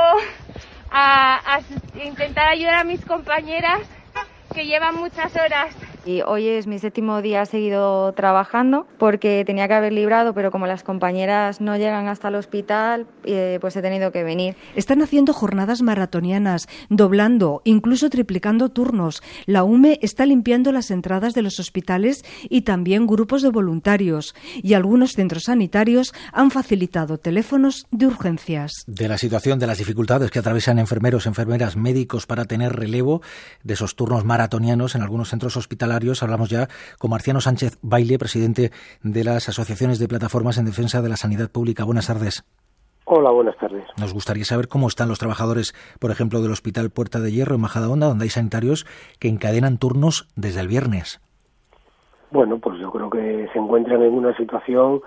a intentar ayudar a mis compañeras que llevan muchas horas. Y hoy es mi 7º día seguido trabajando porque tenía que haber librado, pero como las compañeras no llegan hasta el hospital, pues he tenido que venir. Están haciendo jornadas maratonianas, doblando, incluso triplicando turnos. La UME está limpiando las entradas de los hospitales y también grupos de voluntarios. Y algunos centros sanitarios han facilitado teléfonos de urgencias. De la situación, de las dificultades que atraviesan enfermeros, enfermeras, médicos para tener relevo de esos turnos maratonianos en algunos centros hospitalarios, hablamos ya con Marciano Sánchez Baile, presidente de las asociaciones de plataformas en defensa de la sanidad pública. Buenas tardes. Hola, buenas tardes. Nos gustaría saber cómo están los trabajadores, por ejemplo, del Hospital Puerta de Hierro en Majadahonda, donde hay sanitarios que encadenan turnos desde el viernes. Bueno, pues yo creo que se encuentran en una situación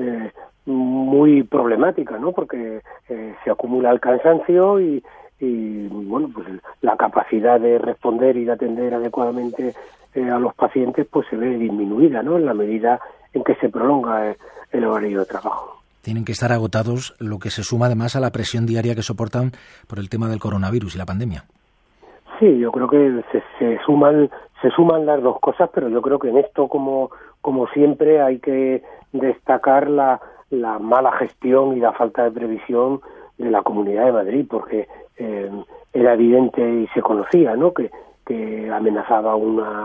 muy problemática, ¿no? Porque se acumula el cansancio y bueno, pues la capacidad de responder y de atender adecuadamente a los pacientes pues se ve disminuida, ¿no? En la medida en que se prolonga el horario de trabajo. Tienen que estar agotados, lo que se suma además a la presión diaria que soportan por el tema del coronavirus y la pandemia. Sí, yo creo que se suman las dos cosas, pero yo creo que en esto, como siempre, hay que destacar la mala gestión y la falta de previsión de la Comunidad de Madrid, porque era evidente y se conocía, ¿no?, que amenazaba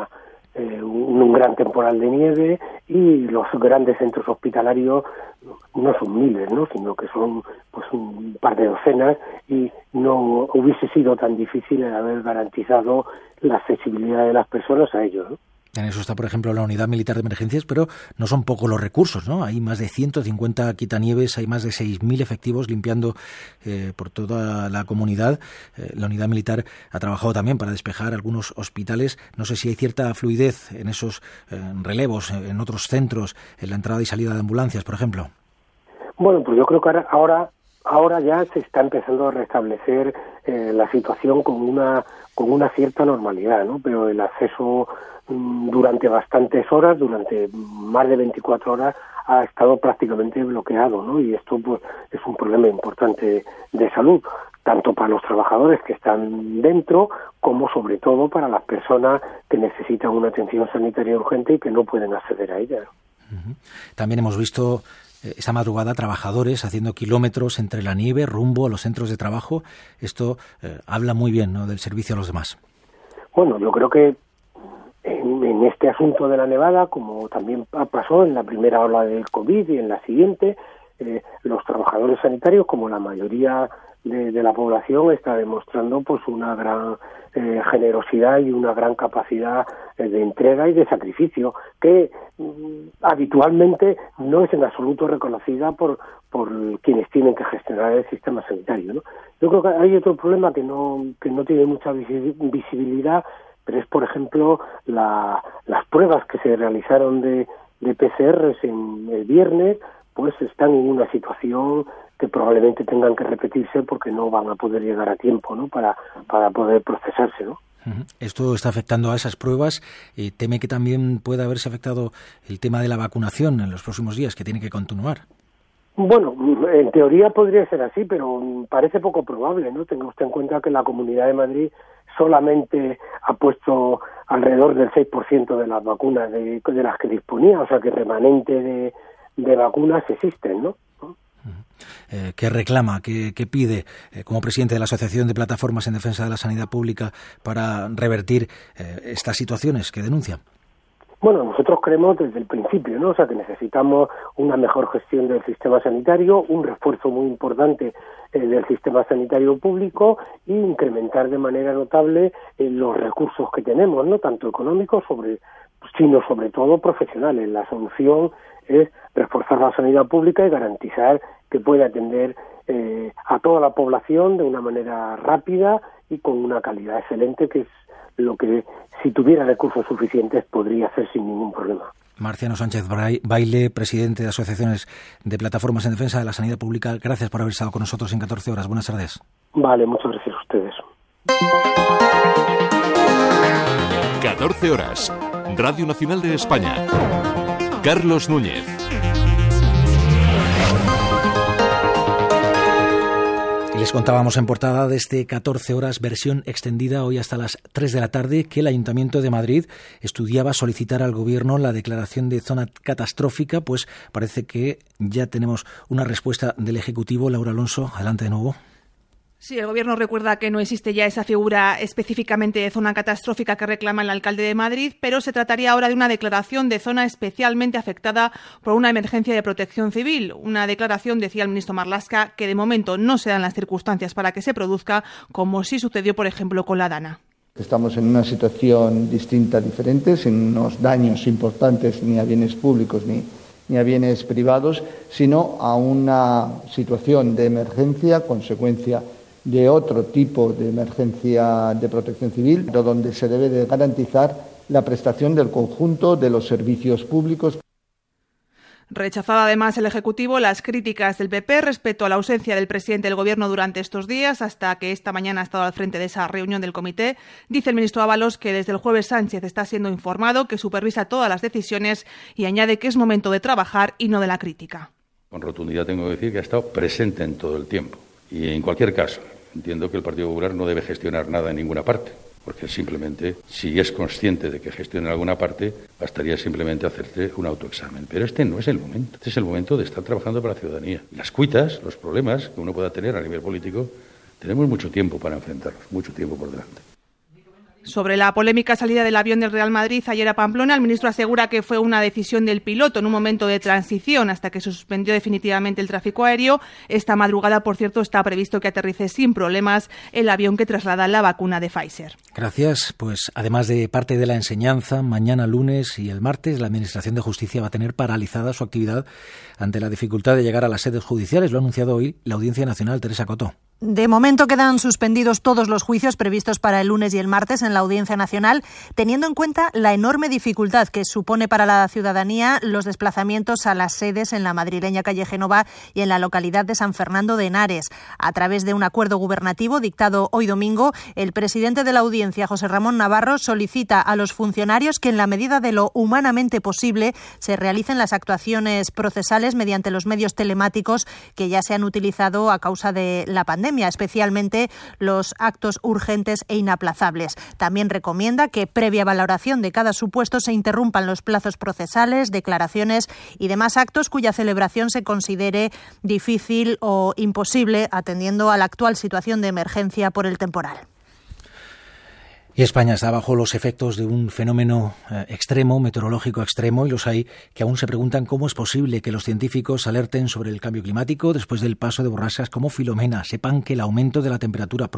un gran temporal de nieve, y los grandes centros hospitalarios no son miles, ¿no?, sino que son pues un par de docenas, y no hubiese sido tan difícil el haber garantizado la accesibilidad de las personas a ellos, ¿no? En eso está, por ejemplo, la Unidad Militar de Emergencias, pero no son pocos los recursos, ¿no? Hay más de 150 quitanieves, hay más de 6.000 efectivos limpiando por toda la comunidad. La Unidad Militar ha trabajado también para despejar algunos hospitales. No sé si hay cierta fluidez en esos relevos, en otros centros, en la entrada y salida de ambulancias, por ejemplo. Bueno, pues yo creo que ahora ya se está empezando a restablecer la situación con una cierta normalidad, ¿no? Pero el acceso durante bastantes horas, durante más de 24 horas, ha estado prácticamente bloqueado, ¿no? Y esto pues es un problema importante de salud, tanto para los trabajadores que están dentro, como sobre todo para las personas que necesitan una atención sanitaria urgente y que no pueden acceder a ella. También hemos visto esta madrugada trabajadores haciendo kilómetros entre la nieve rumbo a los centros de trabajo. Esto habla muy bien, ¿no?, del servicio a los demás. Bueno, yo creo que en este asunto de la nevada, como también pasó en la primera ola del COVID y en la siguiente, los trabajadores sanitarios, como la mayoría de la población, está demostrando pues una gran generosidad y una gran capacidad de entrega y de sacrificio, que habitualmente no es en absoluto reconocida por quienes tienen que gestionar el sistema sanitario, ¿no? Yo creo que hay otro problema que no tiene mucha visibilidad, pero es, por ejemplo, las pruebas que se realizaron de PCRs en el viernes, pues están en una situación que probablemente tengan que repetirse porque no van a poder llegar a tiempo, ¿no?, para poder procesarse, ¿no? Esto está afectando a esas pruebas. ¿Teme que también pueda haberse afectado el tema de la vacunación en los próximos días, que tiene que continuar? Bueno, en teoría podría ser así, pero parece poco probable, ¿no? Tenga usted en cuenta que la Comunidad de Madrid solamente ha puesto alrededor del 6% de las vacunas de las que disponía, o sea que remanente de vacunas existen, ¿no? ¿Qué reclama, qué pide como presidente de la Asociación de Plataformas en Defensa de la Sanidad Pública para revertir estas situaciones que denuncian? Bueno, nosotros creemos desde el principio, ¿no? O sea, que necesitamos una mejor gestión del sistema sanitario, un refuerzo muy importante del sistema sanitario público, e incrementar de manera notable los recursos que tenemos, ¿no?, tanto económicos sino sobre todo profesionales. La solución es reforzar la sanidad pública y garantizar que puede atender a toda la población de una manera rápida y con una calidad excelente, que es lo que, si tuviera recursos suficientes, podría hacer sin ningún problema. Marciano Sánchez Baile, presidente de Asociaciones de Plataformas en Defensa de la Sanidad Pública, gracias por haber estado con nosotros en 14 horas. Buenas tardes. Vale, muchas gracias a ustedes. 14 horas. Radio Nacional de España. Carlos Núñez. Les contábamos en portada de este 14 horas, versión extendida hoy hasta las 3 de la tarde, que el Ayuntamiento de Madrid estudiaba solicitar al Gobierno la declaración de zona catastrófica. Pues parece que ya tenemos una respuesta del Ejecutivo. Laura Alonso, adelante de nuevo. Sí, el Gobierno recuerda que no existe ya esa figura específicamente de zona catastrófica que reclama el alcalde de Madrid, pero se trataría ahora de una declaración de zona especialmente afectada por una emergencia de protección civil. Una declaración, decía el ministro Marlaska, que de momento no se dan las circunstancias para que se produzca, como sí sucedió, por ejemplo, con la Dana. Estamos en una situación distinta, diferente, sin unos daños importantes ni a bienes públicos ni a bienes privados, sino a una situación de emergencia, consecuencia de otro tipo de emergencia de protección civil, donde se debe de garantizar la prestación del conjunto de los servicios públicos. Rechazaba además el Ejecutivo las críticas del PP respecto a la ausencia del presidente del Gobierno durante estos días, hasta que esta mañana ha estado al frente de esa reunión del comité. Dice el ministro Ábalos que desde el jueves Sánchez está siendo informado, que supervisa todas las decisiones, y añade que es momento de trabajar y no de la crítica. Con rotundidad tengo que decir que ha estado presente en todo el tiempo. Y en cualquier caso, entiendo que el Partido Popular no debe gestionar nada en ninguna parte. porque simplemente, si es consciente de que gestiona en alguna parte, bastaría simplemente hacerte un autoexamen. Pero este no es el momento. Este es el momento de estar trabajando para la ciudadanía. Las cuitas, los problemas que uno pueda tener a nivel político, tenemos mucho tiempo para enfrentarlos, mucho tiempo por delante. Sobre la polémica salida del avión del Real Madrid ayer a Pamplona, el ministro asegura que fue una decisión del piloto en un momento de transición hasta que se suspendió definitivamente el tráfico aéreo. Esta madrugada, por cierto, está previsto que aterrice sin problemas el avión que traslada la vacuna de Pfizer. Gracias. Pues además de parte de la enseñanza, mañana lunes y el martes la Administración de Justicia va a tener paralizada su actividad ante la dificultad de llegar a las sedes judiciales. Lo ha anunciado hoy la Audiencia Nacional. Teresa Coto. De momento quedan suspendidos todos los juicios previstos para el lunes y el martes en la Audiencia Nacional, teniendo en cuenta la enorme dificultad que supone para la ciudadanía los desplazamientos a las sedes en la madrileña calle Génova y en la localidad de San Fernando de Henares. A través de un acuerdo gubernativo dictado hoy domingo, el presidente de la Audiencia, José Ramón Navarro, solicita a los funcionarios que en la medida de lo humanamente posible se realicen las actuaciones procesales mediante los medios telemáticos que ya se han utilizado a causa de la pandemia, especialmente los actos urgentes e inaplazables. También recomienda que, previa valoración de cada supuesto, se interrumpan los plazos procesales, declaraciones y demás actos cuya celebración se considere difícil o imposible atendiendo a la actual situación de emergencia por el temporal. Y España está bajo los efectos de un fenómeno extremo, meteorológico extremo, y los hay que aún se preguntan cómo es posible que los científicos alerten sobre el cambio climático después del paso de borrascas como Filomena. Sepan que el aumento de la temperatura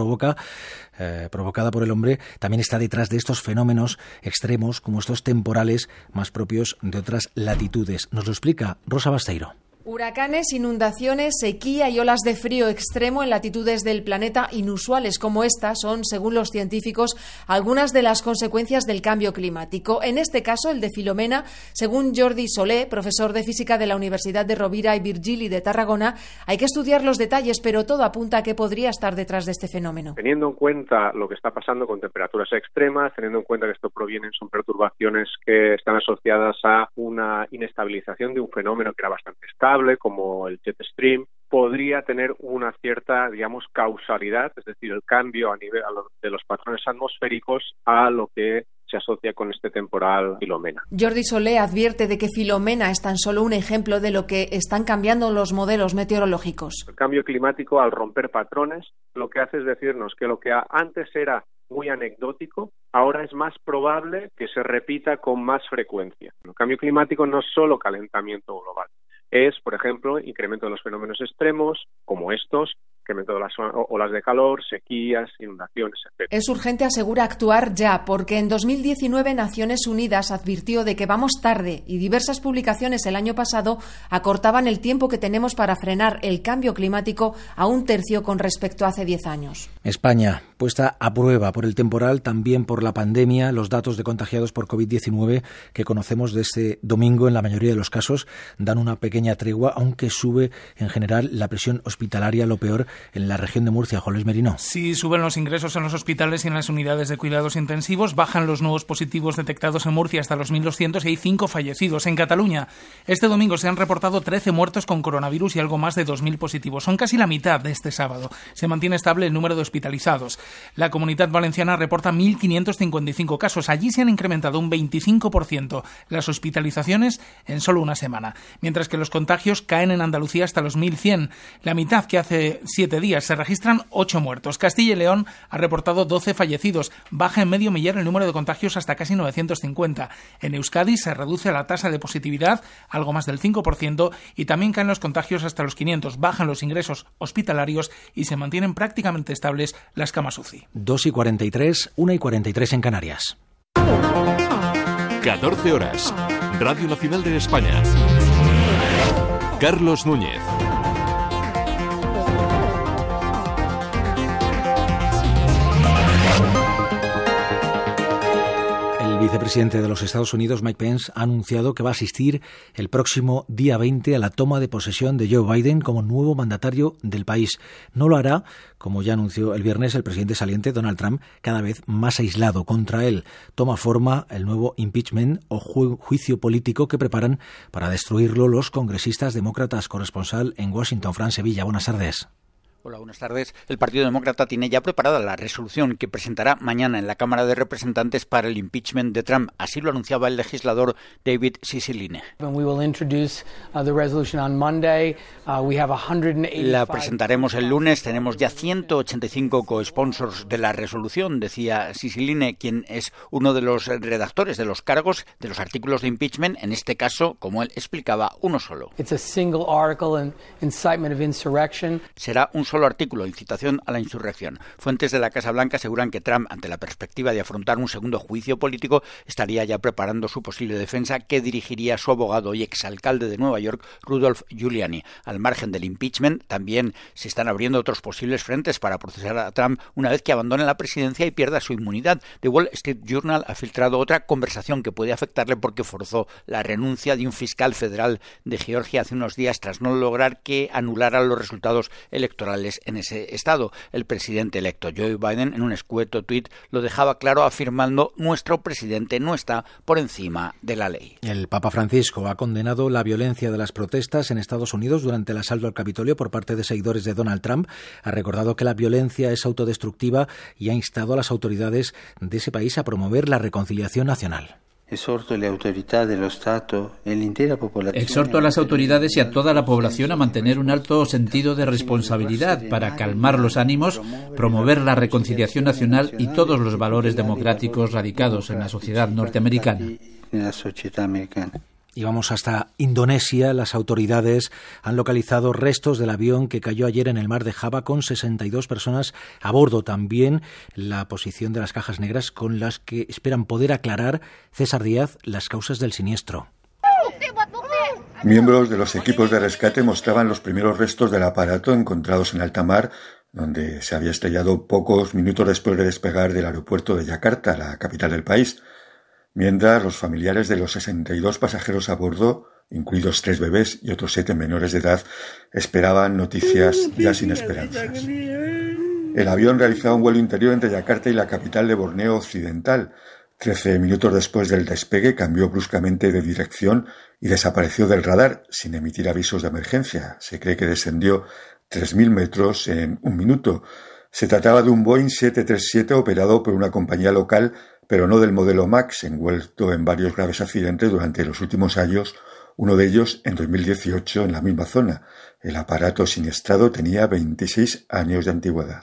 provocada por el hombre también está detrás de estos fenómenos extremos, como estos temporales más propios de otras latitudes. Nos lo explica Rosa Basteiro. Huracanes, inundaciones, sequía y olas de frío extremo en latitudes del planeta inusuales como estas son, según los científicos, algunas de las consecuencias del cambio climático. En este caso, el de Filomena, según Jordi Solé, profesor de física de la Universidad de Rovira y Virgili de Tarragona, hay que estudiar los detalles, pero todo apunta a que podría estar detrás de este fenómeno. Teniendo en cuenta lo que está pasando con temperaturas extremas, teniendo en cuenta que esto son perturbaciones que están asociadas a una inestabilización de un fenómeno que era bastante estable, como el jet stream, podría tener una cierta, causalidad, es decir, el cambio a nivel de los patrones atmosféricos a lo que se asocia con este temporal Filomena. Jordi Solé advierte de que Filomena es tan solo un ejemplo de lo que están cambiando los modelos meteorológicos. El cambio climático, al romper patrones, lo que hace es decirnos que lo que antes era muy anecdótico, ahora es más probable que se repita con más frecuencia. El cambio climático no es solo calentamiento global. Es, por ejemplo, incremento de los fenómenos extremos, como estos, incremento de las olas de calor, sequías, inundaciones, etc. Es urgente, asegura, actuar ya, porque en 2019 Naciones Unidas advirtió de que vamos tarde y diversas publicaciones el año pasado acortaban el tiempo que tenemos para frenar el cambio climático a 1/3 con respecto a hace 10 años. España, puesta a prueba por el temporal, también por la pandemia. Los datos de contagiados por COVID-19 que conocemos de este domingo, en la mayoría de los casos, dan una pequeña tregua, aunque sube en general la presión hospitalaria, lo peor en la región de Murcia. Juan Luis Merino. Sí, suben los ingresos en los hospitales y en las unidades de cuidados intensivos, bajan los nuevos positivos detectados en Murcia hasta los 1.200 y hay 5 fallecidos. En Cataluña, este domingo se han reportado 13 muertos con coronavirus y algo más de 2.000 positivos. Son casi la mitad de este sábado. Se mantiene estable el número de hospitalizados. La Comunidad Valenciana reporta 1.555 casos. Allí se han incrementado un 25% las hospitalizaciones en solo una semana, mientras que los contagios caen en Andalucía hasta los 1.100, la mitad que hace 7 días. Se registran 8 muertos. Castilla y León ha reportado 12 fallecidos. Baja en medio millar el número de contagios hasta casi 950. En Euskadi se reduce la tasa de positividad algo más del 5% y también caen los contagios hasta los 500. Bajan los ingresos hospitalarios y se mantienen prácticamente estables las camas UCI. 2:43, 1:43 en Canarias. 14 horas. Radio Nacional de España. Carlos Núñez. El vicepresidente de los Estados Unidos, Mike Pence, ha anunciado que va a asistir el próximo día 20 a la toma de posesión de Joe Biden como nuevo mandatario del país. No lo hará, como ya anunció el viernes el presidente saliente Donald Trump, cada vez más aislado. Contra él toma forma el nuevo impeachment o juicio político que preparan para destruirlo los congresistas demócratas. Corresponsal en Washington, Fran Sevilla. Buenas tardes. Hola, buenas tardes. El Partido Demócrata tiene ya preparada la resolución que presentará mañana en la Cámara de Representantes para el impeachment de Trump. Así lo anunciaba el legislador David Cicilline. La presentaremos el lunes. Tenemos ya 185 co-sponsors de la resolución, decía Cicilline, quien es uno de los redactores de los cargos de los artículos de impeachment. En este caso, como él explicaba, uno solo. Será un solo artículo, incitación a la insurrección. Fuentes de la Casa Blanca aseguran que Trump, ante la perspectiva de afrontar un segundo juicio político, estaría ya preparando su posible defensa, que dirigiría su abogado y exalcalde de Nueva York, Rudolph Giuliani. Al margen del impeachment, también se están abriendo otros posibles frentes para procesar a Trump una vez que abandone la presidencia y pierda su inmunidad. The Wall Street Journal ha filtrado otra conversación que puede afectarle porque forzó la renuncia de un fiscal federal de Georgia hace unos días tras no lograr que anulara los resultados electorales en ese estado. El presidente electo Joe Biden, en un escueto tuit, lo dejaba claro afirmando: nuestro presidente no está por encima de la ley. El Papa Francisco ha condenado la violencia de las protestas en Estados Unidos durante el asalto al Capitolio por parte de seguidores de Donald Trump. Ha recordado que la violencia es autodestructiva y ha instado a las autoridades de ese país a promover la reconciliación nacional. Exhorto a las autoridades y a toda la población a mantener un alto sentido de responsabilidad para calmar los ánimos, promover la reconciliación nacional y todos los valores democráticos radicados en la sociedad norteamericana. Y vamos hasta Indonesia. Las autoridades han localizado restos del avión que cayó ayer en el mar de Java con 62 personas a bordo. También la posición de las cajas negras con las que esperan poder aclarar, César Díaz, las causas del siniestro. Miembros de los equipos de rescate mostraban los primeros restos del aparato encontrados en alta mar, donde se había estrellado pocos minutos después de despegar del aeropuerto de Yakarta, la capital del país. Mientras, los familiares de los 62 pasajeros a bordo, incluidos 3 bebés y otros 7 menores de edad, esperaban noticias ya sin esperanzas. El avión realizaba un vuelo interior entre Yakarta y la capital de Borneo Occidental. 13 minutos después del despegue cambió bruscamente de dirección y desapareció del radar sin emitir avisos de emergencia. Se cree que descendió 3.000 metros en 1 minuto. Se trataba de un Boeing 737 operado por una compañía local, pero no del modelo MAX, envuelto en varios graves accidentes durante los últimos años, uno de ellos en 2018 en la misma zona. El aparato siniestrado tenía 26 años de antigüedad.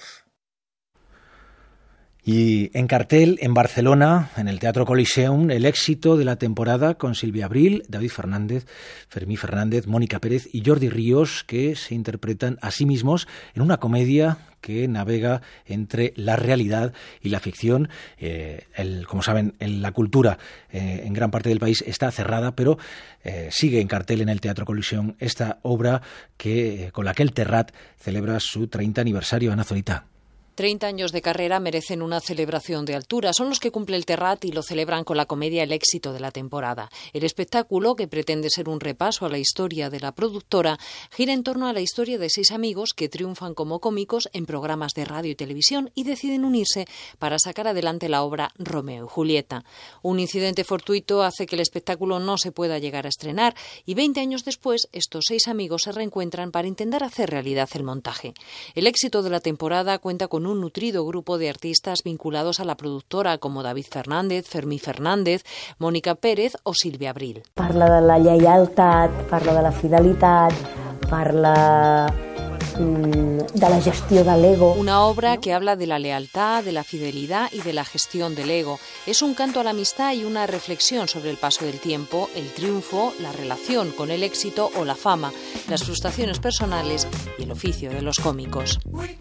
Y en cartel, en Barcelona, en el Teatro Coliseum, el éxito de la temporada con Sílvia Abril, David Fernández, Fermí Fernández, Mónica Pérez y Jordi Ríos, que se interpretan a sí mismos en una comedia que navega entre la realidad y la ficción. Como saben, la cultura en gran parte del país está cerrada, pero sigue en cartel en el Teatro Coliseum esta obra con la que el Terrat celebra su 30 aniversario. Ana Zorita. 30 años de carrera merecen una celebración de altura. Son los que cumple el Terrat y lo celebran con la comedia El éxito de la temporada. El espectáculo, que pretende ser un repaso a la historia de la productora, gira en torno a la historia de 6 amigos que triunfan como cómicos en programas de radio y televisión y deciden unirse para sacar adelante la obra Romeo y Julieta. Un incidente fortuito hace que el espectáculo no se pueda llegar a estrenar y 20 años después estos 6 amigos se reencuentran para intentar hacer realidad el montaje. El éxito de la temporada cuenta con un nutrido grupo de artistas vinculados a la productora como David Fernández, Fermí Fernández, Mónica Pérez o Sílvia Abril. Parla de la lleialtat, parla de la fidelitat, parla de la gestión del ego. Una obra que habla de la lealtad, de la fidelidad y de la gestión del ego. Es un canto a la amistad y una reflexión sobre el paso del tiempo, el triunfo, la relación con el éxito o la fama, las frustraciones personales y el oficio de los cómicos.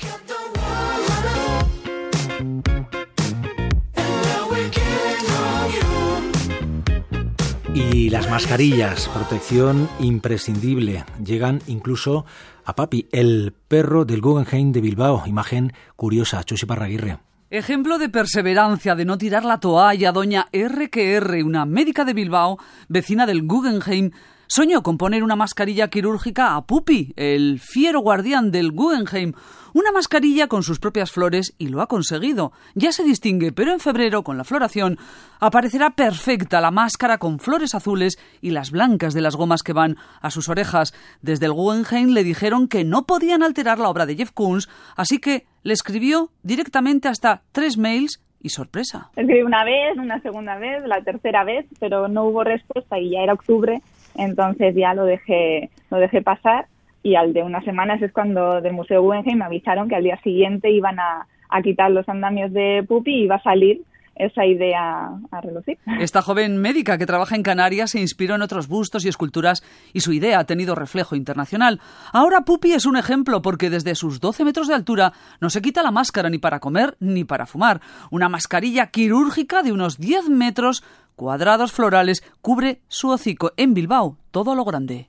Y las mascarillas, protección imprescindible, llegan incluso a Papi, el perro del Guggenheim de Bilbao. Imagen curiosa, Chusi Parraguirre. Ejemplo de perseverancia, de no tirar la toalla, doña R. una médica de Bilbao, vecina del Guggenheim, soñó con poner una mascarilla quirúrgica a Pupi, el fiero guardián del Guggenheim. Una mascarilla con sus propias flores y lo ha conseguido. Ya se distingue, pero en febrero, con la floración, aparecerá perfecta la máscara con flores azules y las blancas de las gomas que van a sus orejas. Desde el Guggenheim le dijeron que no podían alterar la obra de Jeff Koons, así que le escribió directamente hasta 3 mails y sorpresa. Escribí una vez, una segunda vez, la tercera vez, pero no hubo respuesta y ya era octubre, entonces ya lo dejé pasar. Y al de unas semanas es cuando del Museo Guggenheim me avisaron que al día siguiente iban a quitar los andamios de Pupi y iba a salir esa idea a relucir. Esta joven médica que trabaja en Canarias se inspiró en otros bustos y esculturas y su idea ha tenido reflejo internacional. Ahora Pupi es un ejemplo porque desde sus 12 metros de altura no se quita la máscara ni para comer ni para fumar. Una mascarilla quirúrgica de unos 10 metros cuadrados florales cubre su hocico. En Bilbao, todo a lo grande.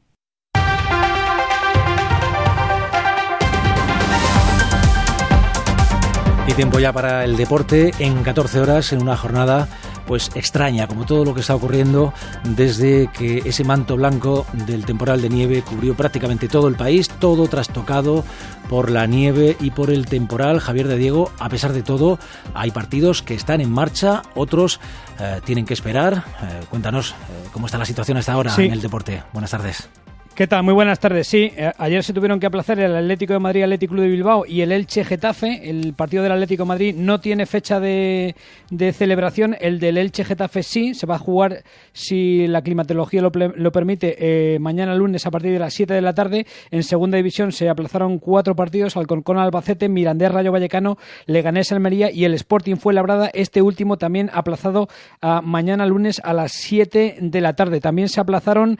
Y tiempo ya para el deporte en 14 horas, en una jornada pues extraña, como todo lo que está ocurriendo desde que ese manto blanco del temporal de nieve cubrió prácticamente todo el país, todo trastocado por la nieve y por el temporal. Javier de Diego, a pesar de todo, hay partidos que están en marcha, otros tienen que esperar. Cuéntanos cómo está la situación hasta ahora en el deporte. Buenas tardes. ¿Qué tal? Muy buenas tardes. Sí, ayer se tuvieron que aplazar el Atlético de Madrid, Athletic Club de Bilbao y el Elche Getafe. El partido del Atlético de Madrid no tiene fecha de celebración. El del Elche Getafe sí, se va a jugar, si la climatología lo permite, mañana lunes a partir de las 7 de la tarde. En segunda división se aplazaron 4 partidos: Alcorcón Albacete, Mirandés Rayo Vallecano, Leganés Almería y el Sporting Fuenlabrada. Este último también aplazado a mañana lunes a las 7 de la tarde. También se aplazaron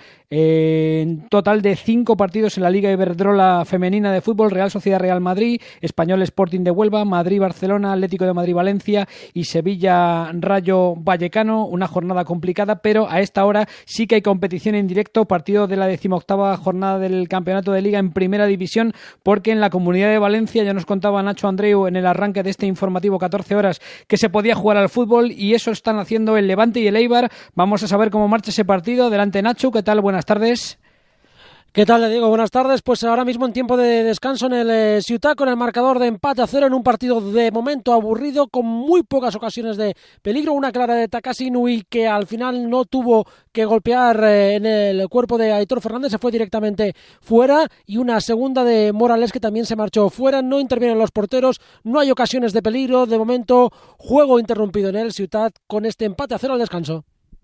en total de 5 partidos en la Liga Iberdrola Femenina de Fútbol: Real Sociedad Real Madrid, Español Sporting de Huelva, Madrid Barcelona, Atlético de Madrid Valencia y Sevilla Rayo Vallecano. Una jornada complicada, pero a esta hora sí que hay competición en directo, partido de la 18ª jornada del Campeonato de Liga en Primera División, porque en la Comunidad de Valencia ya nos contaba Nacho Andreu en el arranque de este informativo 14 horas que se podía jugar al fútbol, y eso están haciendo el Levante y el Eibar. Vamos a saber cómo marcha ese partido. Adelante, Nacho, ¿qué tal? Buenas tardes. ¿Qué tal, Diego? Buenas tardes. Pues ahora mismo en tiempo de descanso en el Ciutat, con el marcador de empate a 0 en un partido de momento aburrido, con muy pocas ocasiones de peligro. Una clara de Takashi Inui, que al final no tuvo que golpear en el cuerpo de Aitor Fernández, se fue directamente fuera, y una segunda de Morales, que también se marchó fuera. No intervienen los porteros, no hay ocasiones de peligro. De momento, juego interrumpido en el Ciutat con este empate a 0 al descanso.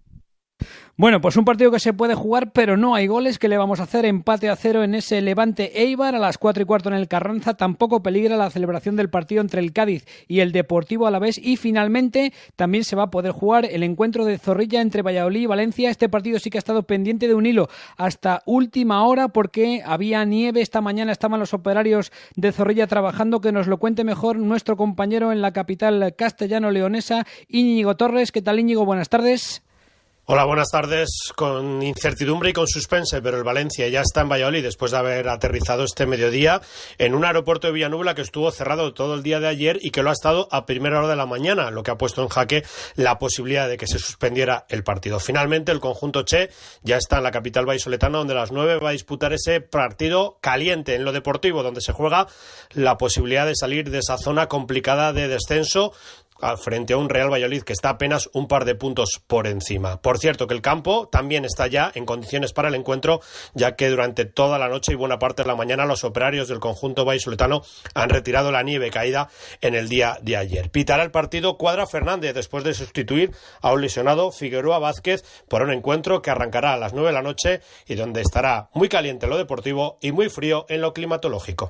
Bueno, pues un partido que se puede jugar, pero no hay goles. ¿Qué le vamos a hacer? Empate a 0 en ese Levante Eibar a las 4:15 en el Carranza. Tampoco peligra la celebración del partido entre el Cádiz y el Deportivo Alavés. Y finalmente también se va a poder jugar el encuentro de Zorrilla entre Valladolid y Valencia. Este partido sí que ha estado pendiente de un hilo hasta última hora, porque había nieve. Esta mañana estaban los operarios de Zorrilla trabajando. Que nos lo cuente mejor nuestro compañero en la capital castellano-leonesa, Íñigo Torres. ¿Qué tal, Íñigo? Buenas tardes. Hola, buenas tardes. Con incertidumbre y con suspense, pero el Valencia ya está en Valladolid después de haber aterrizado este mediodía en un aeropuerto de Villanueva que estuvo cerrado todo el día de ayer y que lo ha estado a primera hora de la mañana, lo que ha puesto en jaque la posibilidad de que se suspendiera el partido. Finalmente, el conjunto Che ya está en la capital vallisoletana, donde a las 9 va a disputar ese partido caliente en lo deportivo, donde se juega la posibilidad de salir de esa zona complicada de descenso, frente a un Real Valladolid que está apenas un par de puntos por encima. Por cierto, que el campo también está ya en condiciones para el encuentro, ya que durante toda la noche y buena parte de la mañana los operarios del conjunto vallisoletano han retirado la nieve caída en el día de ayer. Pitará el partido Cuadra Fernández después de sustituir a un lesionado Figueroa Vázquez por un encuentro que arrancará a las 9 de la noche y donde estará muy caliente en lo deportivo y muy frío en lo climatológico.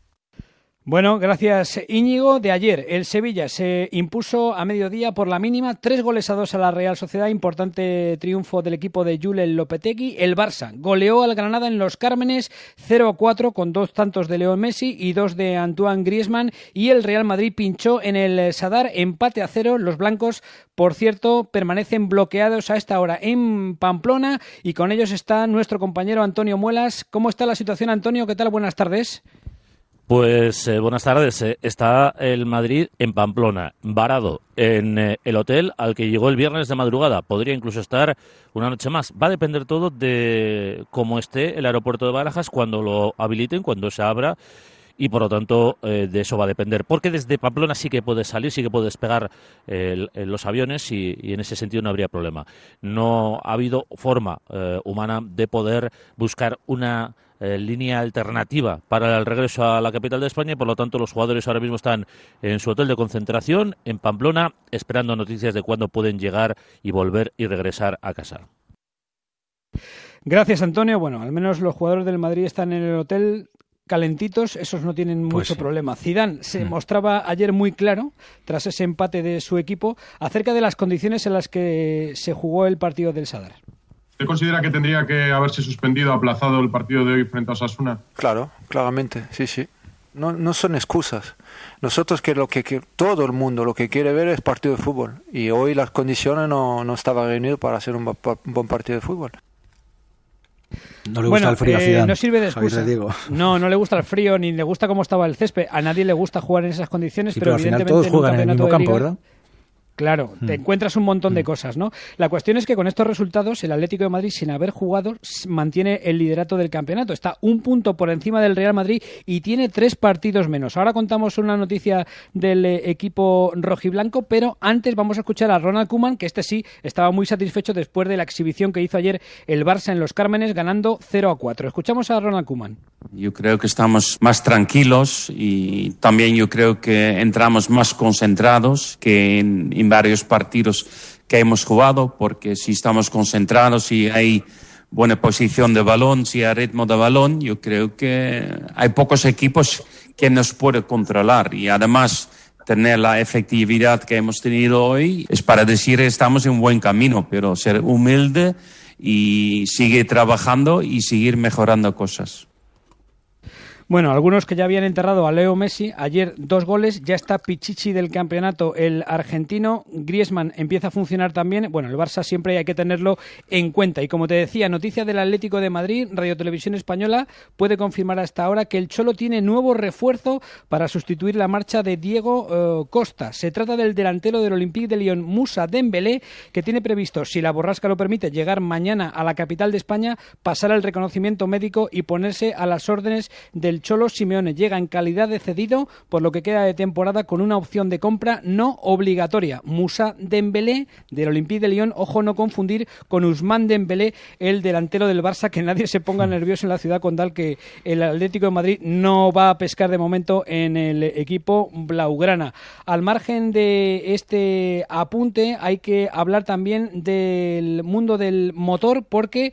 Bueno, gracias, Íñigo. De ayer, el Sevilla se impuso a mediodía por la mínima 3-2 a la Real Sociedad. Importante triunfo del equipo de Julen Lopetegui. El Barça goleó al Granada en Los Cármenes 0-4 con 2 tantos de Leo Messi y 2 de Antoine Griezmann. Y el Real Madrid pinchó en el Sadar, empate a 0. Los blancos, por cierto, permanecen bloqueados a esta hora en Pamplona, y con ellos está nuestro compañero Antonio Muelas. ¿Cómo está la situación, Antonio? ¿Qué tal? Buenas tardes. Pues buenas tardes. Está el Madrid en Pamplona, varado en el hotel al que llegó el viernes de madrugada. Podría incluso estar una noche más. Va a depender todo de cómo esté el aeropuerto de Barajas cuando lo habiliten, cuando se abra. Y por lo tanto de eso va a depender, porque desde Pamplona sí que puede salir, sí que puede despegar los aviones y en ese sentido no habría problema. No ha habido forma humana de poder buscar una línea alternativa para el regreso a la capital de España y por lo tanto los jugadores ahora mismo están en su hotel de concentración en Pamplona esperando noticias de cuándo pueden llegar y volver y regresar a casa. Gracias, Antonio. Bueno, al menos los jugadores del Madrid están en el hotel calentitos, esos no tienen mucho problema. Zidane se mostraba ayer muy claro, tras ese empate de su equipo, acerca de las condiciones en las que se jugó el partido del Sadar. ¿Usted considera que tendría que haberse suspendido, aplazado el partido de hoy frente a Osasuna? Claro, claramente, sí. No son excusas. Nosotros que todo el mundo lo que quiere ver es partido de fútbol y hoy las condiciones no estaban reunidas para hacer un buen partido de fútbol. No le gusta el frío a Zidane. No sirve de excusa. No le gusta el frío ni le gusta cómo estaba el césped. A nadie le gusta jugar en esas condiciones, pero al final todos juegan en el mismo campo, ¿verdad? Claro, te encuentras un montón de cosas, ¿no? La cuestión es que con estos resultados el Atlético de Madrid, sin haber jugado, mantiene el liderato del campeonato. Está un punto por encima del Real Madrid y tiene 3 partidos menos. Ahora contamos una noticia del equipo rojiblanco, pero antes vamos a escuchar a Ronald Koeman, que sí estaba muy satisfecho después de la exhibición que hizo ayer el Barça en Los Cármenes, ganando 0-4. Escuchamos a Ronald Koeman. Yo creo que estamos más tranquilos y también yo creo que entramos más concentrados que en varios partidos que hemos jugado, porque si estamos concentrados, si hay buena posición de balón, si hay ritmo de balón, yo creo que hay pocos equipos que nos pueden controlar y además tener la efectividad que hemos tenido hoy es para decir que estamos en un buen camino, pero ser humilde y seguir trabajando y seguir mejorando cosas. Bueno, algunos que ya habían enterrado a Leo Messi, ayer 2 goles, ya está Pichichi del campeonato, el argentino, Griezmann empieza a funcionar también, bueno, el Barça siempre hay que tenerlo en cuenta, y como te decía, noticia del Atlético de Madrid, Radio Televisión Española puede confirmar hasta ahora que el Cholo tiene nuevo refuerzo para sustituir la marcha de Diego Costa. Se trata del delantero del Olympique de Lyon, Moussa Dembélé, que tiene previsto, si la borrasca lo permite, llegar mañana a la capital de España, pasar el reconocimiento médico y ponerse a las órdenes del Cholo Simeone. Llega en calidad de cedido por lo que queda de temporada con una opción de compra no obligatoria. Moussa Dembélé del Olympique de Lyon, ojo no confundir con Ousmane Dembélé, el delantero del Barça, que nadie se ponga nervioso en la ciudad con tal que el Atlético de Madrid no va a pescar de momento en el equipo blaugrana. Al margen de este apunte hay que hablar también del mundo del motor porque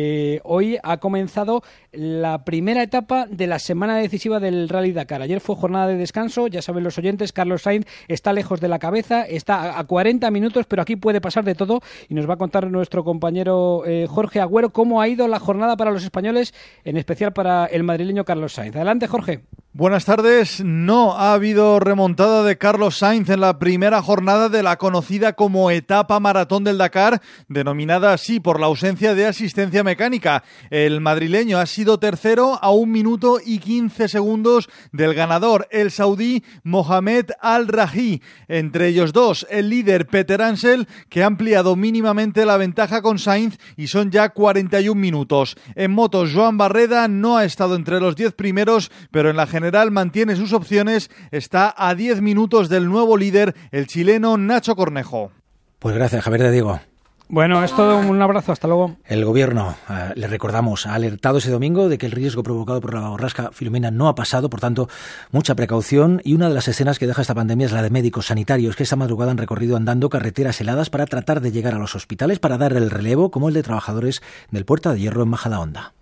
hoy ha comenzado la primera etapa de la semana decisiva del Rally Dakar. Ayer fue jornada de descanso, ya saben los oyentes, Carlos Sainz está lejos de la cabeza, está a 40 minutos, pero aquí puede pasar de todo y nos va a contar nuestro compañero Jorge Agüero cómo ha ido la jornada para los españoles, en especial para el madrileño Carlos Sainz. Adelante, Jorge. Buenas tardes. No ha habido remontada de Carlos Sainz en la primera jornada de la conocida como etapa maratón del Dakar, denominada así por la ausencia de asistencia mecánica. El madrileño ha sido tercero a 1 minuto y 15 segundos del ganador, el saudí Mohamed Al-Raji. Entre ellos dos, el líder Peter Ansel, que ha ampliado mínimamente la ventaja con Sainz y son ya 41 minutos. En motos, Joan Barreda no ha estado entre los 10 primeros, pero en la general mantiene sus opciones, está a 10 minutos del nuevo líder, el chileno Nacho Cornejo. Pues gracias, Javier de Diego. Bueno, es todo, un abrazo, hasta luego. El gobierno, le recordamos, ha alertado ese domingo de que el riesgo provocado por la borrasca Filomena no ha pasado, por tanto, mucha precaución, y una de las escenas que deja esta pandemia es la de médicos sanitarios que esta madrugada han recorrido andando carreteras heladas para tratar de llegar a los hospitales para dar el relevo, como el de trabajadores del Puerta de Hierro en Majadahonda.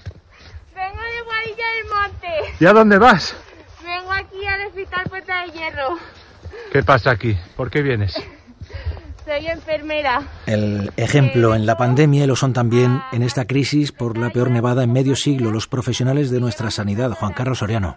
Vengo de Guadilla del Monte. ¿Y a dónde vas? Vengo aquí al Hospital Puerta de Hierro. ¿Qué pasa aquí? ¿Por qué vienes? Soy enfermera. El ejemplo en la pandemia y lo son también en esta crisis por la peor nevada en medio siglo los profesionales de nuestra sanidad. Juan Carlos Soriano.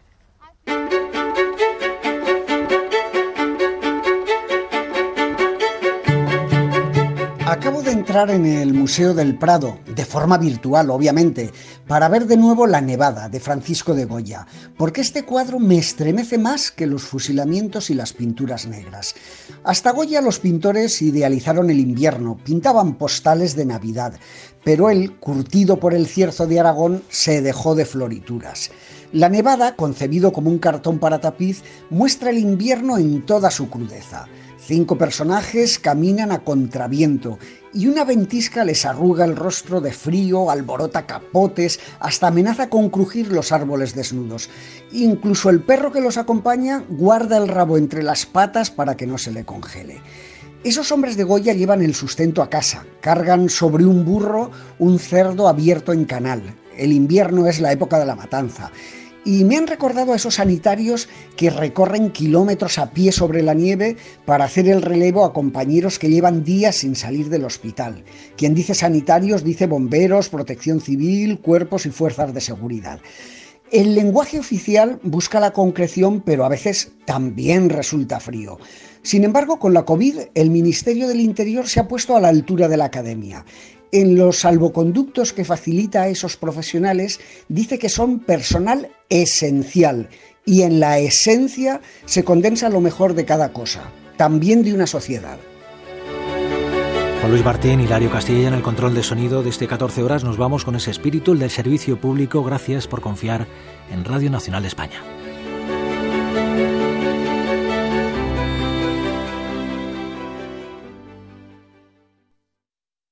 Acabo de entrar en el Museo del Prado, de forma virtual, obviamente, para ver de nuevo La Nevada, de Francisco de Goya, porque este cuadro me estremece más que los fusilamientos y las pinturas negras. Hasta Goya los pintores idealizaron el invierno, pintaban postales de Navidad, pero él, curtido por el cierzo de Aragón, se dejó de florituras. La Nevada, concebido como un cartón para tapiz, muestra el invierno en toda su crudeza. 5 personajes caminan a contraviento y una ventisca les arruga el rostro de frío, alborota capotes, hasta amenaza con crujir los árboles desnudos. Incluso el perro que los acompaña guarda el rabo entre las patas para que no se le congele. Esos hombres de Goya llevan el sustento a casa, cargan sobre un burro un cerdo abierto en canal. El invierno es la época de la matanza. Y me han recordado a esos sanitarios que recorren kilómetros a pie sobre la nieve para hacer el relevo a compañeros que llevan días sin salir del hospital. Quien dice sanitarios dice bomberos, protección civil, cuerpos y fuerzas de seguridad. El lenguaje oficial busca la concreción, pero a veces también resulta frío. Sin embargo, con la COVID, el Ministerio del Interior se ha puesto a la altura de la academia. En los salvoconductos que facilita a esos profesionales, dice que son personal esencial y en la esencia se condensa lo mejor de cada cosa, también de una sociedad. Juan Luis Martín, Hilario Castilla en el control de sonido. Desde 14 horas nos vamos con ese espíritu, el del servicio público. Gracias por confiar en Radio Nacional de España.